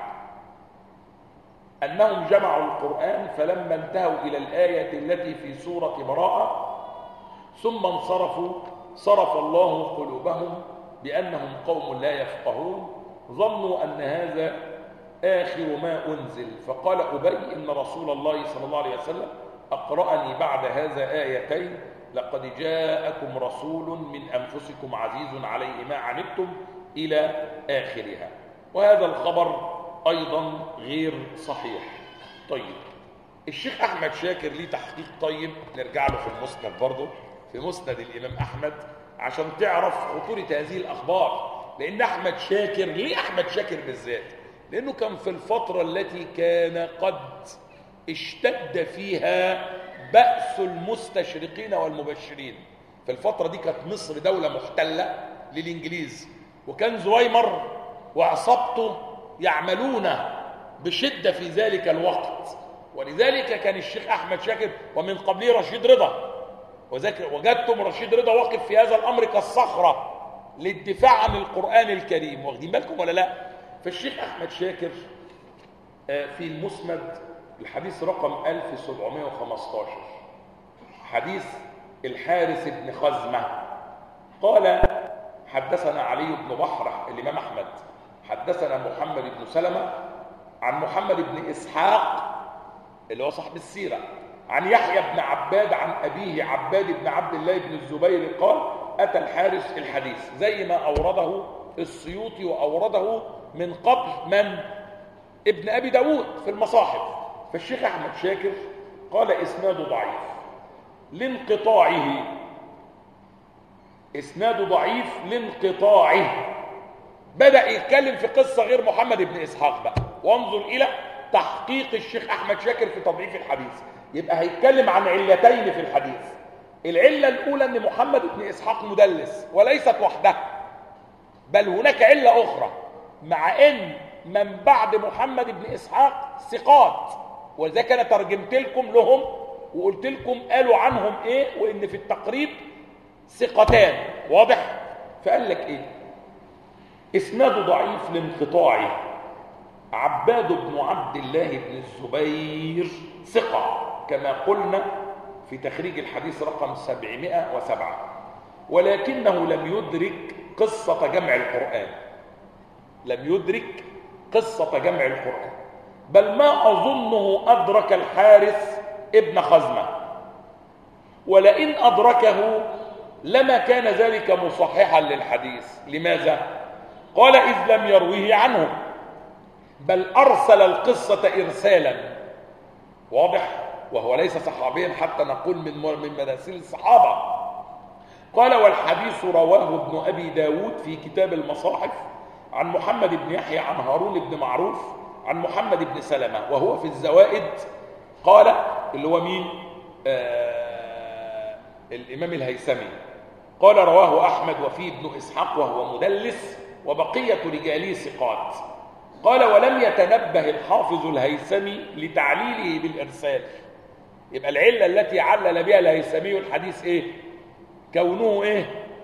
أنهم جمعوا القرآن فلما انتهوا إلى الآية التي في سورة براءة ثم انصرفوا صرف الله قلوبهم بأنهم قوم لا يفقهون ظنوا أن هذا آخر ما أنزل. فقال أبي إن رسول الله صلى الله عليه وسلم أقرأني بعد هذا آيتين لقد جاءكم رسول من أنفسكم عزيز عليه ما عنتم إلى آخرها. وهذا الخبر أيضا غير صحيح. طيب الشيخ أحمد شاكر ليه تحقيق طيب، نرجع له في المسند برضه، في مسند الإمام أحمد، عشان تعرف خطورة هذه الأخبار. لأن أحمد شاكر، ليه أحمد شاكر بالذات؟ لأنه كان في الفترة التي كان قد اشتد فيها بأس المستشرقين والمبشرين. في الفترة دي كانت مصر دولة محتلة للإنجليز، وكان زويمر وعصابته يعملون بشدة في ذلك الوقت، ولذلك كان الشيخ أحمد شاكر ومن قبله رشيد رضا، وجدتم رشيد رضا واقف في هذا الأمر كالصخرة، للدفاع عن القرآن الكريم. واخدين بالكم ولا لا؟ فالشيخ أحمد شاكر في المسند الحديث رقم 1715 حديث الحارث بن خزمة قال حدثنا علي بن بحر الإمام أحمد حدثنا محمد بن سلمة عن محمد بن إسحاق اللي هو صاحب السيرة عن يحيى بن عباد عن أبيه عباد بن عبد الله بن الزبير قال أتى الحارث الحديث زي ما أورده السيوطي وأورده من قبل من ابن أبي داود في المصاحف. فالشيخ أحمد شاكر قال إسناده ضعيف لانقطاعه، إسناده ضعيف لانقطاعه. بدأ يتكلم في قصة غير محمد بن إسحاق بقى، وانظر إلى تحقيق الشيخ أحمد شاكر في تضعيف الحديث. يبقى هيتكلم عن علتين في الحديث. العلة الأولى أن محمد بن إسحاق مدلس وليست وحده، بل هناك علة أخرى، مع أن من بعد محمد بن إسحاق ثقات، ولذلك أنا ترجمت لكم لهم وقلت لكم قالوا عنهم إيه، وإن في التقريب ثقتان. واضح؟ فقال لك إيه؟ إسناد ضعيف لانقطاعه. عباد بن عبد الله بن الزبير ثقة كما قلنا في تخريج الحديث رقم 707، ولكنه لم يدرك قصة جمع القرآن، لم يدرك قصة جمع القرآن، بل ما أظنه أدرك الحارث ابن خزمة، ولئن أدركه لما كان ذلك مصححا للحديث. لماذا؟ قال إذ لم يرويه عنه، بل أرسل القصة إرسالا. واضح؟ وهو ليس صحابيا حتى نقول من مناسل الصحابة. قال والحديث رواه ابن أبي داود في كتاب المصاحف عن محمد بن يحيى عن هارون بن معروف عن محمد بن سلمة، وهو في الزوائد قال اللي هو مين؟ الإمام الهيثمي قال رواه أحمد وفيه ابن إسحاق وهو مدلس وبقية رجاله ثقات. قال ولم يتنبه الحافظ الهيثمي لتعليله بالإرسال. يبقى العلة التي علل بها الهيثمي الحديث إيه؟ كونه إيه؟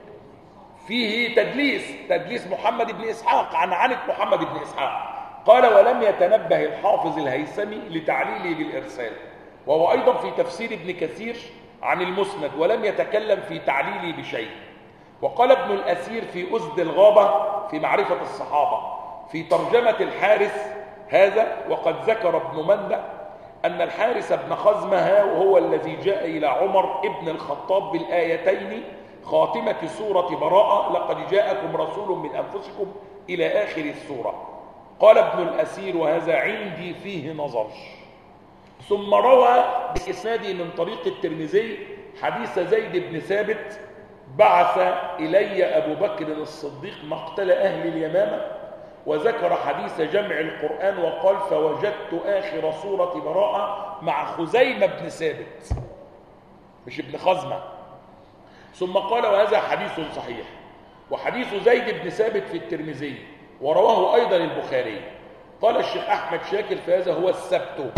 فيه تدليس محمد بن إسحاق عن عنة محمد بن إسحاق. قال ولم يتنبه الحافظ الهيثمي لتعليله بالإرسال، وهو أيضا في تفسير ابن كثير عن المسند، ولم يتكلم في تعليله بشيء. وقال ابن الأثير في أسد الغابة في معرفة الصحابة في ترجمة الحارث هذا، وقد ذكر ابن مندة أن الحارث بن خزمة وهو الذي جاء إلى عمر ابن الخطاب بالآيتين خاتمة سورة براءة لقد جاءكم رسول من أنفسكم إلى آخر السورة. قال ابن الأثير وهذا عندي فيه نظر. ثم روى بإسناده من طريق الترمذي حديث زيد بن ثابت بعث إلي أبو بكر الصديق مقتل أهل اليمامة، وذكر حديث جمع القرآن وقال فوجدت آخر سورة براءة مع خزيمة بن ثابت مش ابن خزمة. ثم قال وهذا حديث صحيح، وحديث زيد بن ثابت في الترمذي ورواه أيضا البخاري. قال الشيخ أحمد شاكر فهذا هو السبت،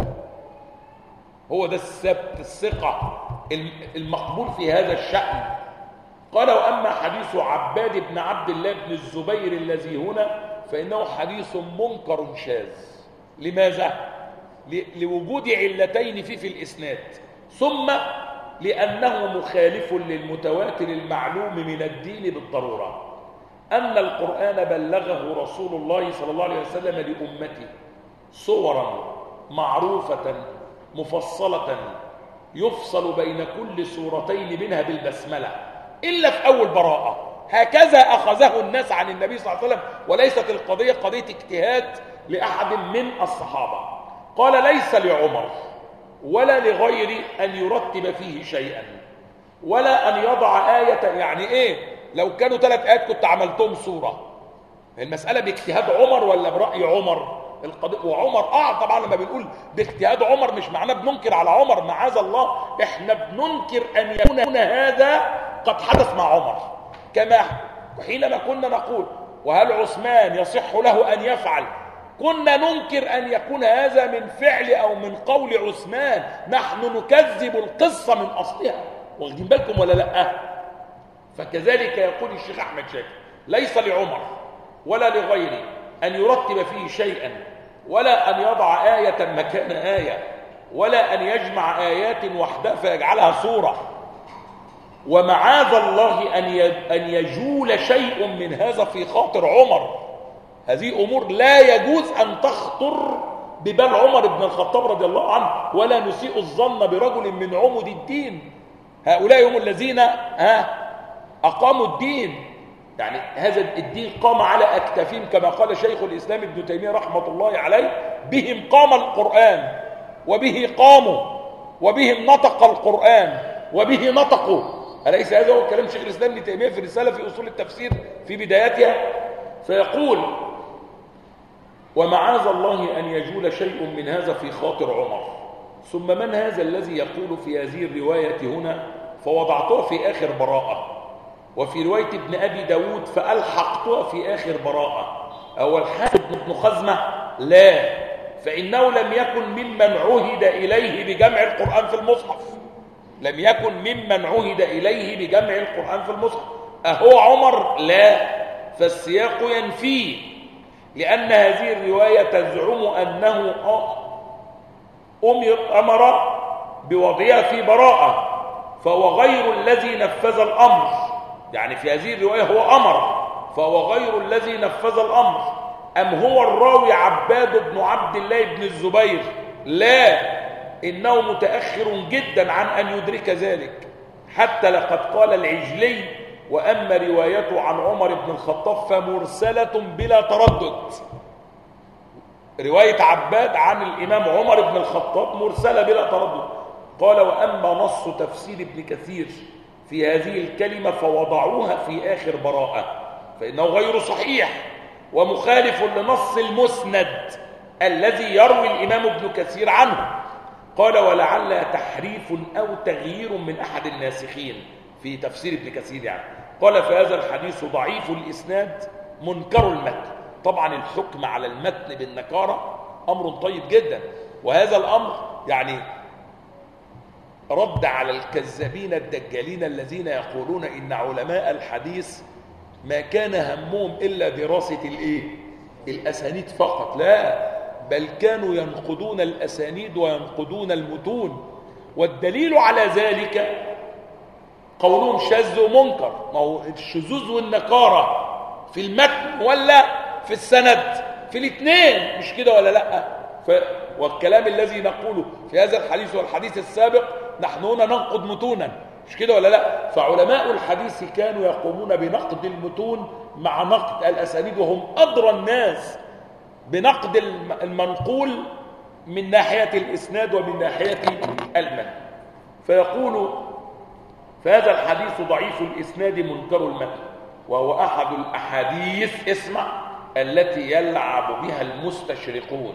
هو ده السبت الثقة المقبول في هذا الشأن. قال وأما حديث عباد بن عبد الله بن الزبير الذي هنا فإنه حديث منكر شاذ. لماذا؟ لوجود علتين فيه في الإسناد، ثم لأنه مخالف للمتواتر المعلوم من الدين بالضرورة أن القرآن بلغه رسول الله صلى الله عليه وسلم لأمته صورا معروفة مفصلة يفصل بين كل سورتين منها بالبسملة إلا في أول براءة. هكذا أخذه الناس عن النبي صلى الله عليه وسلم، وليست القضية قضية اجتهاد لأحد من الصحابة. قال ليس لعمر ولا لغيره أن يرتب فيه شيئا ولا أن يضع آية. يعني إيه؟ لو كانوا 3 آيات كنت عملتهم سورة. المسألة باجتهاد عمر ولا برأي عمر؟ وعمر طبعا لما بنقول باجتهاد عمر مش معناه بننكر على عمر، معاذ الله، احنا بننكر أن يكون هذا قد حدث مع عمر، كما حينما كنا نقول وهل عثمان يصح له أن يفعل، كنا ننكر أن يكون هذا من فعل أو من قول عثمان، نحن نكذب القصة من أصلها. واخدين بالكم ولا لأ؟ فكذلك يقول الشيخ أحمد شاكر ليس لعمر ولا لغيره أن يرتب فيه شيئا، ولا أن يضع آية مكان آية، ولا أن يجمع آيات وحدها فيجعلها صورة. ومعاذ الله أن يجول شيء من هذا في خاطر عمر. هذه أمور لا يجوز أن تخطر ببال عمر بن الخطاب رضي الله عنه، ولا نسيء الظن برجل من عمد الدين. هؤلاء هم الذين أقاموا الدين، يعني هذا الدين قام على أكتافهم كما قال شيخ الإسلام ابن تيمية رحمة الله عليه: بهم قام القرآن، وبه قاموا، وبهم نطق القرآن، وبه نطقوا. أليس هذا هو كلام شيخ الإسلام ابن تيمية في الرسالة في أصول التفسير في بدايتها؟ فيقول: ومعاذ الله أن يجول شيء من هذا في خاطر عمر. ثم من هذا الذي يقول في هذه الرواية هنا فوضعتها في آخر براءة، وفي رواية ابن أبي داود فألحقتها في آخر براءة؟ أو الحافظ بن خزمة؟ لا، فإنه لم يكن ممن عهد إليه بجمع القرآن في المصحف. لم يكن ممن عهد إليه بجمع القرآن في المصحف. أهو عمر؟ لا، فالسياق ينفيه، لأن هذه الرواية تزعم أنه أمر بوضعها في براءة، فهو غير الذي نفذ الأمر. يعني في هذه الرواية هو أمر، فهو غير الذي نفذ الأمر. أم هو الراوي عباد بن عبد الله بن الزبير؟ لا، إنه متأخر جدا عن أن يدرك ذلك، حتى لقد قال العجلي: وأما روايته عن عمر بن الخطاب فمرسلة بلا تردد. رواية عباد عن الإمام عمر بن الخطاب مرسلة بلا تردد. قال: وأما نص تفسير ابن كثير في هذه الكلمة فوضعوها في آخر براءة، فإنه غير صحيح ومخالف لنص المسند الذي يروي الإمام ابن كثير عنه. قال: ولعل تحريف أو تغيير من أحد الناسخين في تفسير ابن كثير يعني. قال: فهذا الحديث ضعيف الإسناد منكر المتن. طبعا الحكم على المتن بالنكارة أمر طيب جدا، وهذا الأمر يعني رد على الكذابين الدجالين الذين يقولون إن علماء الحديث ما كان همهم إلا دراسة الأسانيد فقط. لا، بل كانوا ينقدون الأسانيد وينقدون المتون. والدليل على ذلك قولهم شاذ ومنكر. ما هو الشذوذ والنكارة في المتن ولا في السند؟ في الاثنين، مش كده ولا لا؟ والكلام الذي نقوله في هذا الحديث والحديث السابق نحن هنا ننقد متونا، مش كده ولا لا؟ فعلماء الحديث كانوا يقومون بنقد المتون مع نقد الأسانيد، وهم أدرى الناس بنقد المنقول من ناحية الإسناد ومن ناحية المتن. فيقول: فهذا الحديث ضعيف الإسناد منكر المتن، وهو أحد الأحاديث اسمع التي يلعب بها المستشرقون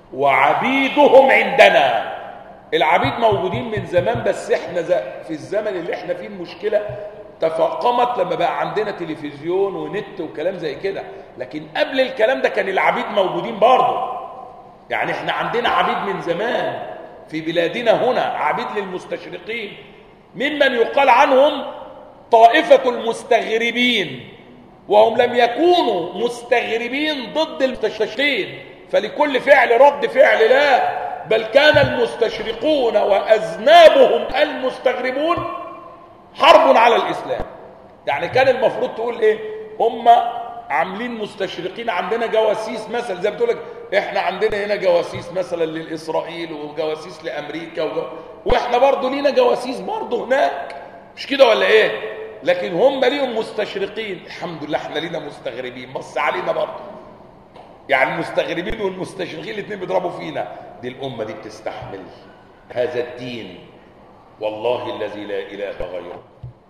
وعبيدهم عندنا. العبيد موجودين من زمان، بس احنا في الزمن اللي احنا فيه المشكلة تفاقمت لما بقى عندنا تلفزيون ونت وكلام زي كده، لكن قبل الكلام ده كان العبيد موجودين برضه. يعني احنا عندنا عبيد من زمان في بلادنا هنا، عبيد للمستشرقين، ممن يقال عنهم طائفة المستغربين، وهم لم يكونوا مستغربين ضد المستشرقين، فلكل فعل رد فعل. لا، بل كان المستشرقون وأذنابهم المستغربون حرب على الإسلام. يعني كان المفروض تقول إيه؟ هم عاملين مستشرقين، عندنا جواسيس مثلا، زي بتقول لك إحنا عندنا هنا جواسيس مثلا للإسرائيل وجواسيس لأمريكا وإحنا برضو لينا جواسيس برضو هناك، مش كده ولا إيه؟ لكن هم ليهم مستشرقين، الحمد لله إحنا لينا مستغربين، بص علينا برضو. يعني المستغربين والمستشرقين الاثنين بيضربوا فينا. دي الأمة دي بتستحمل هذا الدين، والله الذي لا إله غيره.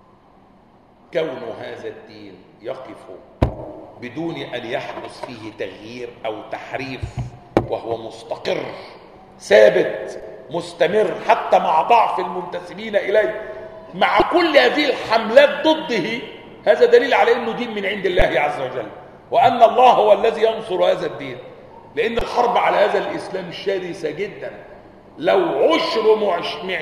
كون هذا الدين يقف بدون أن يحدث فيه تغيير أو تحريف، وهو مستقر ثابت مستمر حتى مع ضعف المنتسبين إليه، مع كل هذه الحملات ضده، هذا دليل على أنه دين من عند الله عز وجل، وأن الله هو الذي ينصر هذا الدين. لأن الحرب على هذا الإسلام شرسة جدا، لو عشر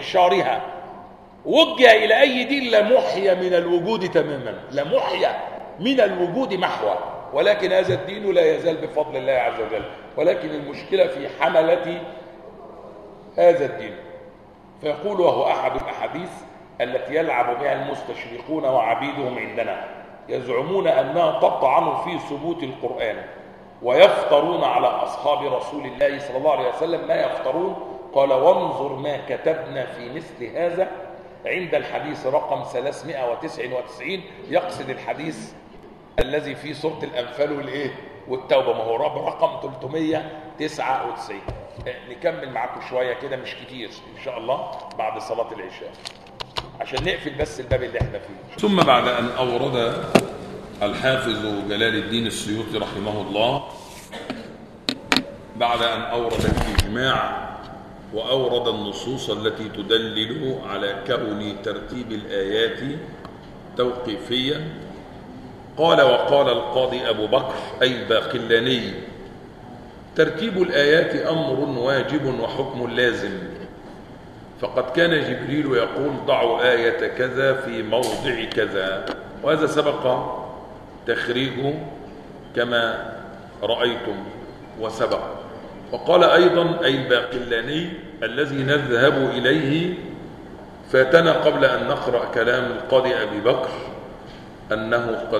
معشارها وجه إلى أي دين لمحيا من الوجود تماما، لمحيا. من الوجود محوه، ولكن هذا الدين لا يزال بفضل الله عز وجل، ولكن المشكلة في حملة هذا الدين. فيقول وهو أحد الأحاديث التي يلعب بها المستشرقون وعبيدهم عندنا، يزعمون أنها تطعن في ثبوت القرآن ويفترون على أصحاب رسول الله صلى الله عليه وسلم ما يفترون. قال وانظر ما كتبنا في مثل هذا عند الحديث رقم 399، يقصد الحديث الذي في سورة الأنفال والتوبة، ما هو رقم 399. نكمل معكم شوية كده، مش كتير إن شاء الله بعد صلاة العشاء عشان نقفل بس الباب اللي احنا فيه. ثم بعد أن أورد الحافظ جلال الدين السيوطي رحمه الله، بعد أن أورد الإجماع وأورد النصوص التي تدلل على كون ترتيب الآيات توقيفيا، قال وقال القاضي أبو بكر أي الباقلاني ترتيب الآيات أمر واجب وحكم لازم، فقد كان جبريل يقول ضعوا آية كذا في موضع كذا، وهذا سبق تخريجه كما رأيتم وسبق. وقال أيضا أي الباقلاني الذي نذهب إليه فاتنا قبل أن نقرأ كلام القاضي أبي بكر أنه قد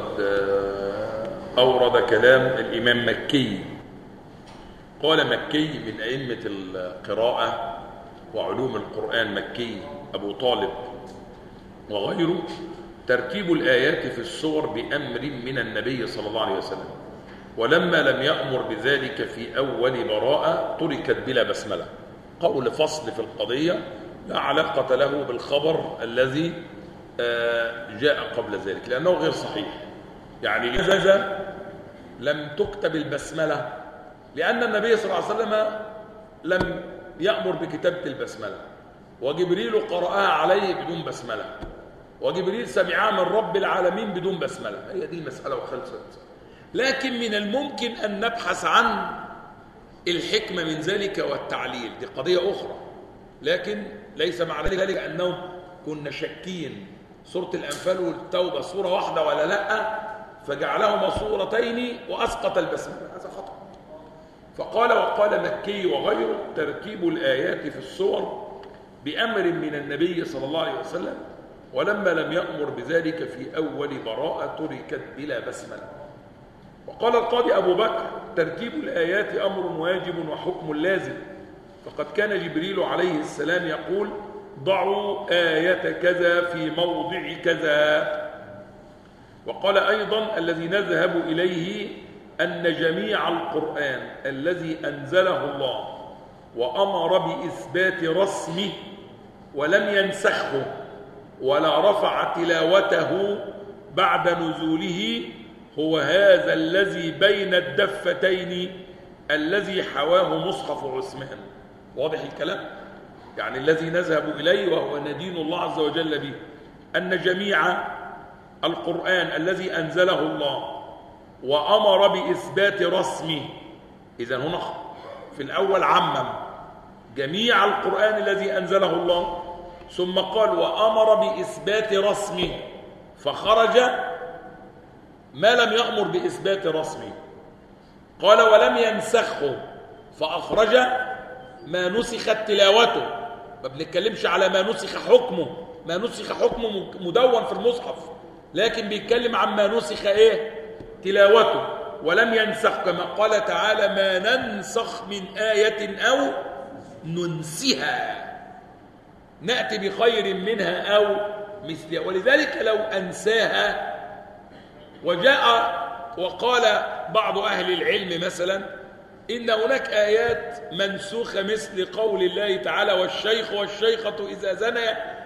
أورد كلام الإمام مكي. قال مكي من أئمة القراءة وعلوم القرآن، مكي أبو طالب وغيره، ترتيب الآيات في السور بأمر من النبي صلى الله عليه وسلم، ولما لم يأمر بذلك في أول براءة تركت بلا بسملة. قول فصل في القضية لا علاقة له بالخبر الذي جاء قبل ذلك، لأنه غير صحيح. يعني لماذا لم تكتب البسملة؟ لأن النبي صلى الله عليه وسلم لم يأمر بكتابة البسملة، وجبريل قرأها عليه بدون بسملة، وجبريل سمعها من رب العالمين بدون بسملة. هي دي المسألة وخلصت. لكن من الممكن أن نبحث عن الحكمة من ذلك والتعليل، دي قضية أخرى، لكن ليس معنى ذلك أنه كنا شاكين سورة الأنفال والتوبة سورة واحدة ولا لا، فجعلهما صورتين وأسقط البسملة، هذا خطأ. فقال وقال مكي وغيره ترتيب الآيات في السور بأمر من النبي صلى الله عليه وسلم، ولما لم يأمر بذلك في أول براءة تركت بلا بسملة. وقال القاضي أبو بكر ترتيب الآيات أمر واجب وحكم لازم، فقد كان جبريل عليه السلام يقول ضعوا آية كذا في موضع كذا. وقال أيضا الذي نذهب إليه أن جميع القرآن الذي أنزله الله وأمر بإثبات رسمه ولم ينسخه ولا رفع تلاوته بعد نزوله هو هذا الذي بين الدفتين الذي حواه مصحف عثمان. واضح الكلام؟ يعني الذي نذهب إليه وهو ندين الله عز وجل به أن جميع القرآن الذي أنزله الله وأمر بإثبات رسمه، إذن هنا في الأول عمم جميع القرآن الذي أنزله الله، ثم قال وأمر بإثبات رسمه، فخرج ما لم يأمر بإثبات رسمه. قال ولم ينسخه، فأخرج ما نسخت تلاوته. ما بنتكلمش على ما نسخ حكمه، ما نسخ حكمه مدون في المصحف، لكن بيتكلم عن ما نسخ تلاوته. ولم ينسخ كما قال تعالى ما ننسخ من آية أو ننسها نأتي بخير منها أو مثلها. ولذلك لو أنساها وجاء وقال بعض أهل العلم مثلا إن هناك آيات منسوخة مثل قول الله تعالى والشيخ والشيخة إذا زنيا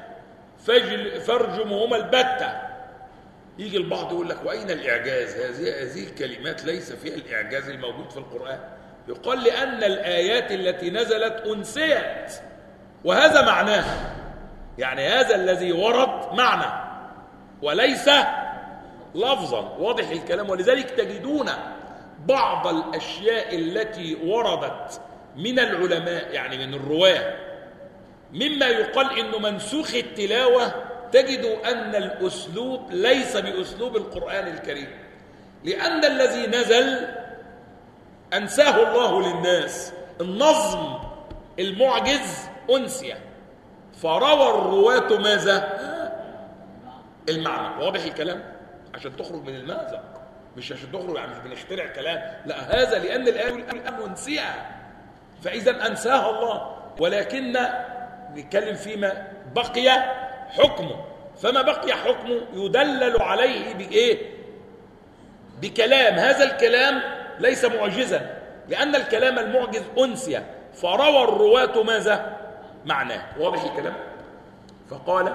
فارجمهما البتة، يجي البعض يقول لك وأين الإعجاز؟ هذه الكلمات ليس فيها الإعجاز الموجود في القرآن. يقال لأن الآيات التي نزلت أنسيت، وهذا معناها، يعني هذا الذي ورد معنى وليس لفظا. واضح الكلام؟ ولذلك تجدون بعض الأشياء التي وردت من العلماء يعني من الرواة مما يقال إنه منسوخ التلاوة تجد أن الأسلوب ليس بأسلوب القرآن الكريم، لأن الذي نزل أنساه الله للناس. النظم المعجز أنسي، فروى الرواة ماذا؟ المعنى. واضح الكلام؟ عشان تخرج من المأزق، مش عشان تخرج يعني مش بنخترع كلام، لا، هذا لأن الآن أنسيها، فإذا أنساها الله، ولكن نتكلم فيما بقي حكمه، فما بقي حكمه يدلل عليه بإيه؟ بكلام. هذا الكلام ليس معجزا، لأن الكلام المعجز أنسي، فروى الرواة ماذا؟ معناه. واضح الكلام؟ فقال: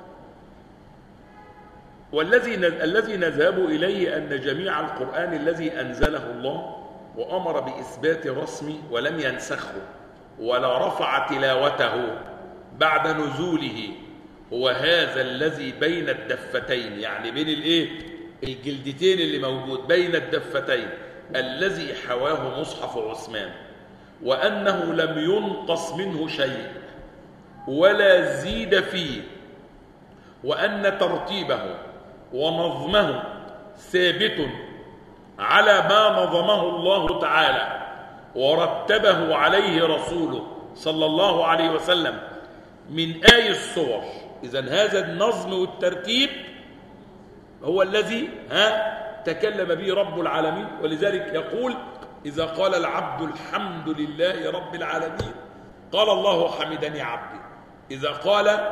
الذي نذهب إليه أن جميع القرآن الذي أنزله الله وأمر بإثبات رسمه ولم ينسخه ولا رفع تلاوته بعد نزوله هو هذا الذي بين الدفتين، يعني بين الجلدتين اللي موجود بين الدفتين، الذي حواه مصحف عثمان، وأنه لم ينقص منه شيء ولا زيد فيه، وأن ترتيبه ونظمه ثابت على ما نظمه الله تعالى ورتبه عليه رسوله صلى الله عليه وسلم من آي الصور. إذن هذا النظم والترتيب هو الذي تكلم به رب العالمين، ولذلك يقول: إذا قال العبد الحمد لله رب العالمين قال الله حمدني عبدي. إذا قال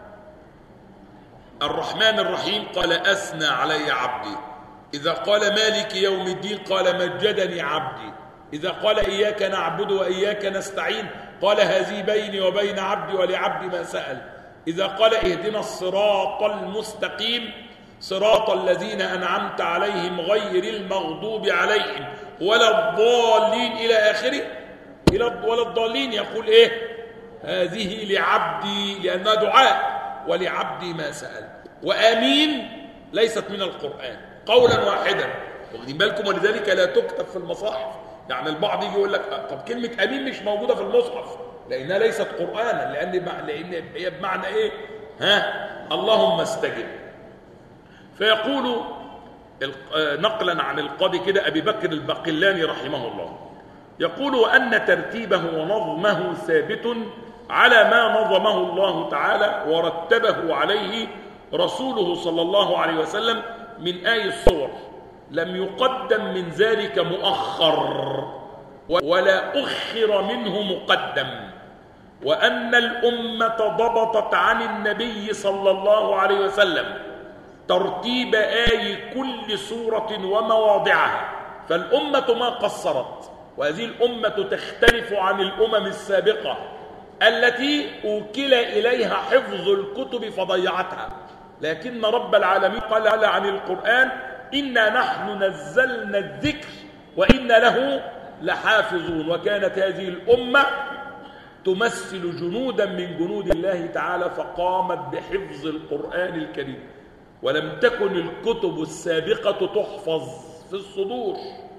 الرحمن الرحيم قال أثنى علي عبدي. إذا قال مالك يوم الدين قال مجدني عبدي. إذا قال إياك نعبد وإياك نستعين قال هذه بيني وبين عبدي ولعبدي ما سأل. إذا قال اهدنا الصراط المستقيم صراط الذين أنعمت عليهم غير المغضوب عليهم ولا الضالين إلى آخره، ولا الضالين، يقول إيه؟ هذه لعبدي، لأنها دعاء، ولعبدي ما سأل. وآمين ليست من القرآن قولا واحدا، واخدين بالكم؟ ولذلك لا تكتب في المصاحف. يعني البعض يجي يقول لك طب كلمة آمين مش موجودة في المصحف لأنها ليست قرآنا، لأن هي بمعنى إيه؟ اللهم استجب. فيقول نقلا عن القاضي كده أبي بكر الباقلاني رحمه الله، يقول: وأن ترتيبه ونظمه ثابت على ما نظمه الله تعالى ورتبه عليه رسوله صلى الله عليه وسلم من آي الصور، لم يقدم من ذلك مؤخر ولا أخر منه مقدم، وأن الأمة ضبطت عن النبي صلى الله عليه وسلم ترتيب آي كل سورة ومواضعها، فالأمة ما قصرت، وهذه الأمة تختلف عن الأمم السابقة التي أوكل إليها حفظ الكتب فضيعتها، لكن رب العالمين قال عن القرآن: إنا نحن نزلنا الذكر وإنا له لحافظون. وكانت هذه الأمة تمثل جنودا من جنود الله تعالى، فقامت بحفظ القرآن الكريم، ولم تكن الكتب السابقة تحفظ في الصدور،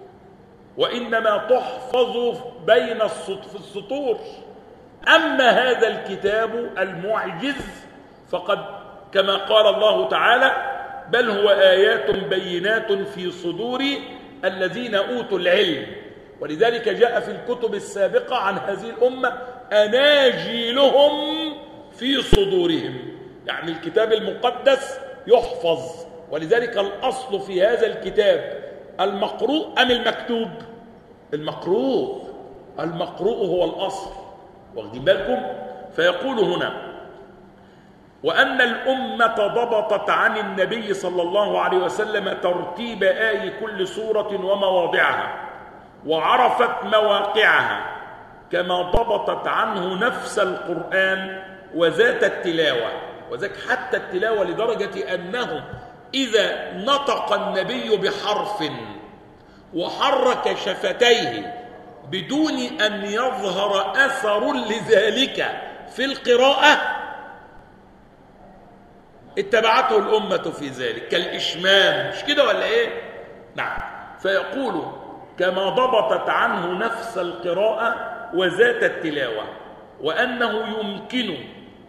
وإنما تحفظ في السطور. أما هذا الكتاب المعجز فقد كما قال الله تعالى: بل هو آيات بينات في صدور الذين أوتوا العلم. ولذلك جاء في الكتب السابقة عن هذه الأمة أناجيلهم في صدورهم، يعني الكتاب المقدس يحفظ. ولذلك الأصل في هذا الكتاب المقروء أم المكتوب؟ المقروء هو الأصل، واخدين بالكم؟ فيقول هنا: وأن الأمة ضبطت عن النبي صلى الله عليه وسلم ترتيب آي كل سورة ومواضعها، وعرفت مواقعها كما ضبطت عنه نفس القرآن وذات التلاوة. وذاك حتى التلاوة لدرجة أنه إذا نطق النبي بحرف وحرك شفتيه بدون أن يظهر أثر لذلك في القراءة اتبعته الأمة في ذلك، كالإشمام، مش كده ولا إيه؟ نعم. فيقول: كما ضبطت عنه نفس القراءة وذات التلاوة، وأنه يمكن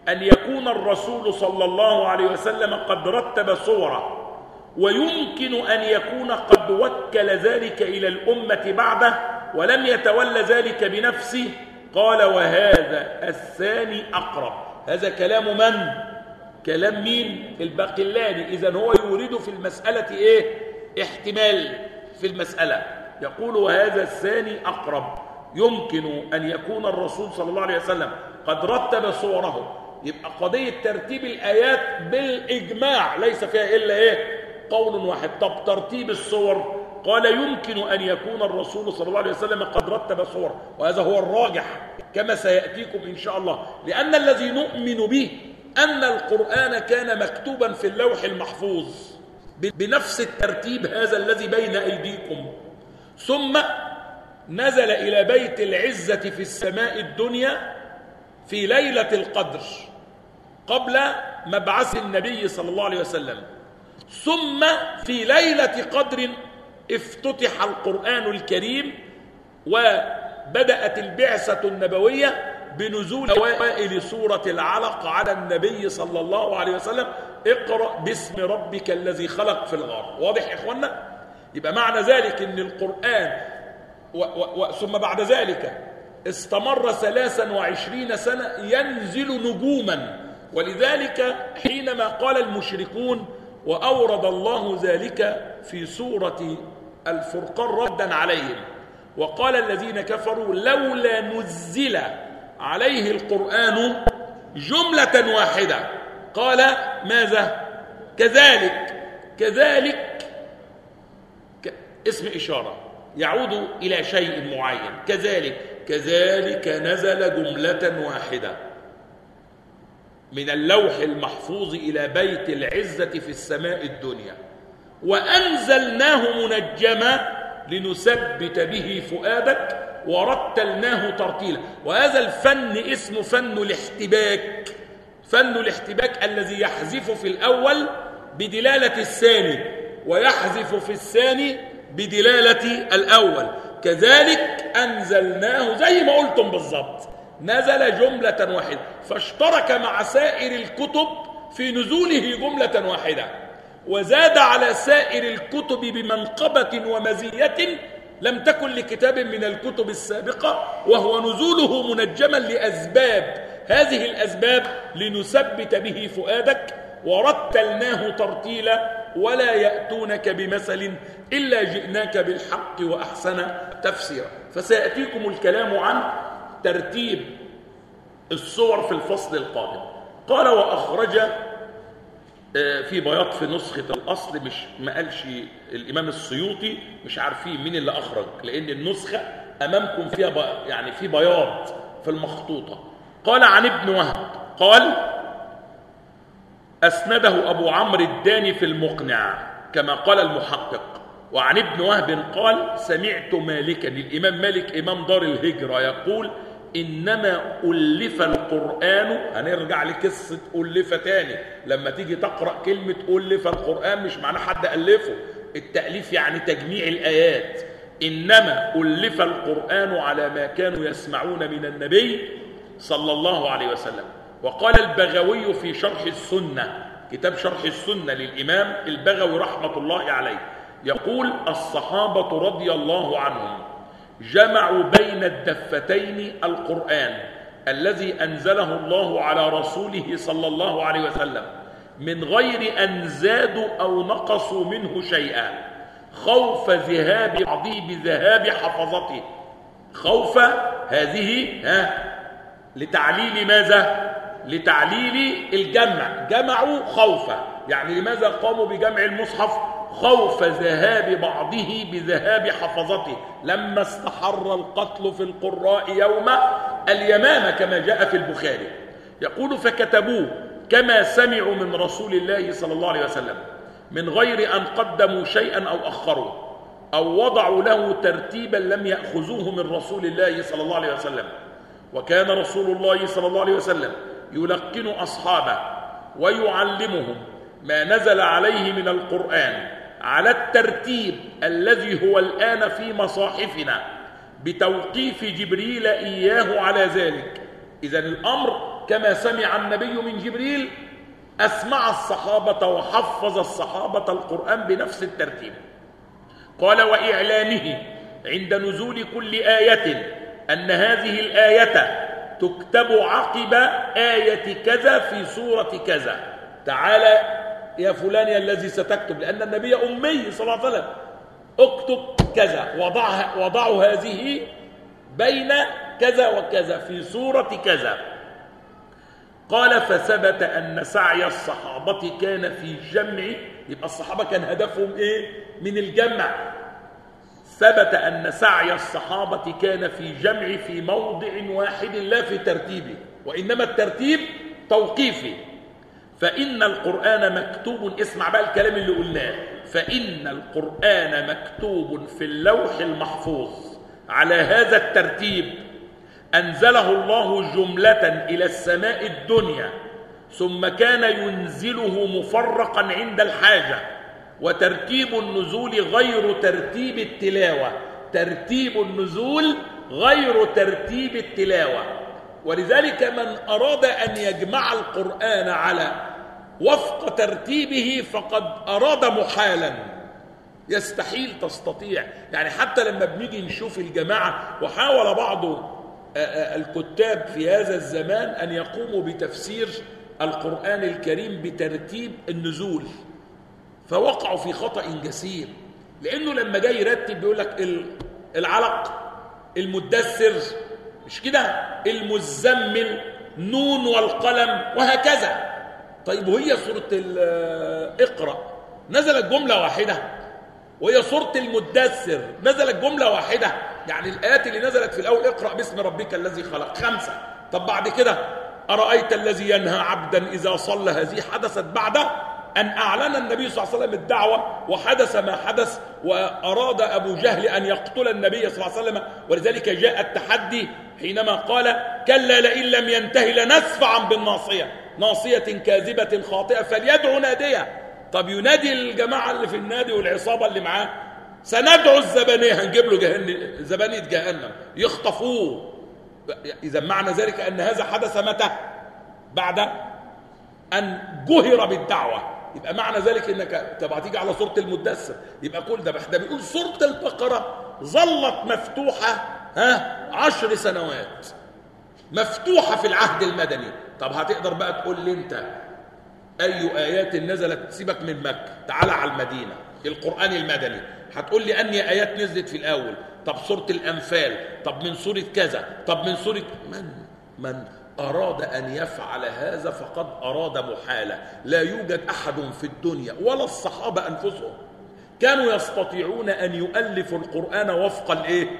أن يكون الرسول صلى الله عليه وسلم قد رتب صوره، ويمكن أن يكون قد وكل ذلك إلى الأمة بعده ولم يتولى ذلك بنفسه. قال وهذا الثاني أقرب. هذا كلام من؟ كلام مين؟ الباقلاني. إذن هو يريد في المسألة إيه؟ احتمال في المسألة. يقول وهذا الثاني أقرب، يمكن أن يكون الرسول صلى الله عليه وسلم قد رتب صوره. يبقى قضية ترتيب الآيات بالإجماع ليس فيها إلا إيه؟ قول واحد. طب ترتيب الصور؟ قال يمكن أن يكون الرسول صلى الله عليه وسلم قد رتب صور، وهذا هو الراجح كما سيأتيكم إن شاء الله، لأن الذي نؤمن به أن القرآن كان مكتوبا في اللوح المحفوظ بنفس الترتيب هذا الذي بين أيديكم، ثم نزل إلى بيت العزة في السماء الدنيا في ليلة القدر قبل مبعث النبي صلى الله عليه وسلم، ثم في ليلة قدر افتتح القرآن الكريم وبدأت البعثة النبوية بنزول أوائل سورة العلق على النبي صلى الله عليه وسلم: اقرأ باسم ربك الذي خلق في الغار. واضح يا إخوانا؟ يبقى معنى ذلك أن القرآن ثم بعد ذلك استمر 23 سنة ينزل نجوما. ولذلك حينما قال المشركون وأورد الله ذلك في سورة الفرقان ردا عليهم، وقال الذين كفروا لولا نزل عليه القرآن جملة واحدة، قال ماذا؟ كذلك اسم إشارة يعود إلى شيء معين. كذلك نزل جملة واحدة من اللوح المحفوظ إلى بيت العزة في السماء الدنيا، وأنزلناه منجما لنثبت به فؤادك ورتلناه ترتيلا. وهذا الفن اسمه فن الاحتباك الذي يحذف في الأول بدلالة الثاني ويحذف في الثاني بدلالة الأول. كذلك أنزلناه زي ما قلتم بالضبط، نزل جملة واحدة، فاشترك مع سائر الكتب في نزوله جملة واحدة، وزاد على سائر الكتب بمنقبة ومزية لم تكن لكتاب من الكتب السابقة، وهو نزوله منجما لأسباب. هذه الأسباب لنثبت به فؤادك ورتلناه ترتيلا ولا يأتونك بمثل إلا جئناك بالحق وأحسن تفسيرا. فسيأتيكم الكلام عن ترتيب الصور في الفصل القادم. قال وأخرج في بياض في نسخة الأصل، مش ما قالش الإمام السيوطي، مش عارفين مين اللي أخرج لأن النسخة أمامكم فيها يعني في بياض في المخطوطة. قال عن ابن وهب قال أسنده أبو عمرو الداني في المقنع كما قال المحقق. وعن ابن وهب قال سمعت مالكا، الإمام مالك إمام دار الهجرة، يقول إنما ألف القرآن. هنرجع لقصة ألف تاني، لما تيجي تقرأ كلمة ألف القرآن مش معنى حد ألفه، التأليف يعني تجميع الآيات. إنما ألف القرآن على ما كانوا يسمعون من النبي صلى الله عليه وسلم. وقال البغوي في شرح السنة، كتاب شرح السنة للإمام البغوي رحمة الله عليه، يقول الصحابة رضي الله عنهم جمعوا بين الدفتين القرآن الذي أنزله الله على رسوله صلى الله عليه وسلم من غير أن زادوا أو نقصوا منه شيئا، خوف ذهاب بعضه بذهاب حفظته. خوف هذه لتعليل ماذا؟ لتعليل الجمع، جمعوا خوفا، يعني لماذا قاموا بجمع المصحف؟ خوف ذهاب بعضه بذهاب حفظته لما استحر القتل في القراء يوم اليمامة كما جاء في البخاري. يقول فكتبوه كما سمعوا من رسول الله صلى الله عليه وسلم من غير أن قدموا شيئا أو أخروا أو وضعوا له ترتيبا لم يأخذوه من رسول الله صلى الله عليه وسلم. وكان رسول الله صلى الله عليه وسلم يلقن أصحابه ويعلمهم ما نزل عليه من القرآن على الترتيب الذي هو الآن في مصاحفنا بتوقيف جبريل إياه على ذلك. إذن الأمر كما سمع النبي من جبريل أسمع الصحابة وحفظ الصحابة القرآن بنفس الترتيب. قال وإعلامه عند نزول كل آية أن هذه الآية تكتب عقب آية كذا في سورة كذا. تعالى يا فلان يا الذي ستكتب، لأن النبي أمي صلى الله عليه وسلم، اكتب كذا، وضعوا هذه بين كذا وكذا في سورة كذا. قال فثبت أن سعي الصحابة كان في جمع، يبقى الصحابة كان هدفهم إيه؟ من الجمع. ثبت أن سعي الصحابة كان في جمع في موضع واحد لا في ترتيبه، وإنما الترتيب توقيفي. فإن القرآن مكتوب، اسمع بقى الكلام اللي قلناه، فإن القرآن مكتوب في اللوح المحفوظ على هذا الترتيب أنزله الله جملة إلى السماء الدنيا، ثم كان ينزله مفرقا عند الحاجة، وترتيب النزول غير ترتيب التلاوة. ترتيب النزول غير ترتيب التلاوة. ولذلك من أراد أن يجمع القرآن على وفق ترتيبه فقد أراد محالا، يستحيل تستطيع. يعني حتى لما بنيجي نشوف الجماعة، وحاول بعض الكتاب في هذا الزمان أن يقوموا بتفسير القرآن الكريم بترتيب النزول، فوقعوا في خطأ جسيم. لأنه لما جاي يرتب بيقول لك العلق، المدثر، مش كده، المزمل، نون والقلم، وهكذا. طيب وهي سورة اقرأ نزلت جملة واحدة، وهي سورة المدثر نزلت جملة واحدة. يعني الآيات اللي نزلت في الأول اقرأ باسم ربك الذي خلق 5. طب بعد كده أرأيت الذي ينهى عبدا إذا صلى، هذه حدثت بعد أن أعلن النبي صلى الله عليه وسلم الدعوة، وحدث ما حدث، وأراد أبو جهل أن يقتل النبي صلى الله عليه وسلم. ولذلك جاء التحدي حينما قال كلا لئن لم ينتهي لنسفعا بالناصية، ناصية كاذبة خاطئة فليدعو نادية. طب ينادي الجماعة اللي في النادي والعصابة اللي معاه، سندعو الزبانية، هنجيب له زبانية جهنم يخطفوه. إذا معنى ذلك أن هذا حدث متى؟ بعد أن جهر بالدعوة. يبقى معنى ذلك أنك تبقى تيجي على سورة المدثر، يبقى كل ده بيقول سورة البقرة ظلت مفتوحة 10 سنوات، مفتوحة في العهد المدني. طب هتقدر بقى تقول لي أنت أي آيات نزلت؟ سيبك من مكة، تعال على المدينة، القرآن المدني، هتقول لي أني آيات نزلت في الأول. طب سورة الأنفال، طب من سورة كذا، طب من سورة من أراد أن يفعل هذا فقد أراد محالة. لا يوجد أحد في الدنيا ولا الصحابة أنفسهم كانوا يستطيعون أن يؤلفوا القرآن وفق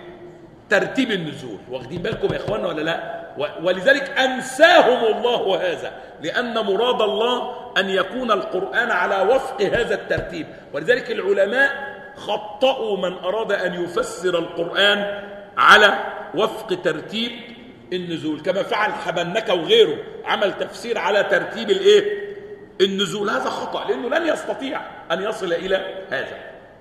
ترتيب النزول. واخدين بالكم يا إخوانا ولا لا؟ ولذلك أنساهم الله هذا، لأن مراد الله أن يكون القرآن على وفق هذا الترتيب. ولذلك العلماء خطأوا من أراد أن يفسر القرآن على وفق ترتيب النزول، كما فعل حبنكة وغيره، عمل تفسير على ترتيب النزول. هذا خطأ، لأنه لن يستطيع أن يصل إلى هذا.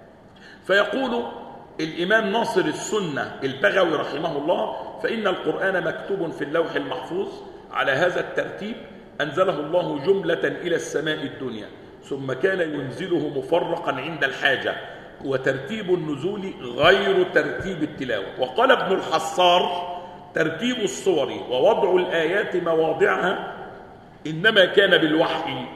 فيقول الإمام ناصر السنة البغوي رحمه الله فإن القرآن مكتوب في اللوح المحفوظ على هذا الترتيب أنزله الله جملة إلى السماء الدنيا، ثم كان ينزله مفرقا عند الحاجة، وترتيب النزول غير ترتيب التلاوة. وقال ابن الحصار ترتيب الصور ووضع الآيات مواضعها إنما كان بالوحي.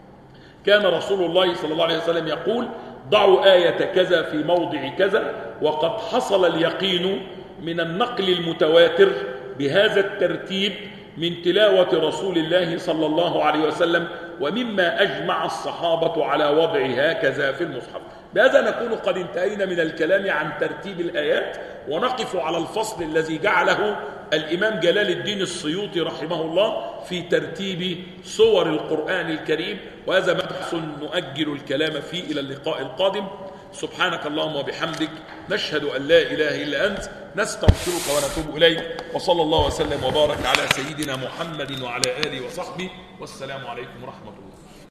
كان رسول الله صلى الله عليه وسلم يقول ضعوا آية كذا في موضع كذا، وقد حصل اليقين من النقل المتواتر بهذا الترتيب من تلاوة رسول الله صلى الله عليه وسلم، ومما أجمع الصحابة على وضع هكذا في المصحف. بهذا نكون قد انتهينا من الكلام عن ترتيب الآيات، ونقف على الفصل الذي جعله الإمام جلال الدين السيوطي رحمه الله في ترتيب سور القرآن الكريم، وهذا مبحث نؤجل الكلام فيه إلى اللقاء القادم. سبحانك اللهم وبحمدك، نشهد أن لا إله إلا أنت، نستغفرك ونتوب إليك، وصلى الله وسلم وبارك على سيدنا محمد وعلى آله وصحبه، والسلام عليكم ورحمة الله.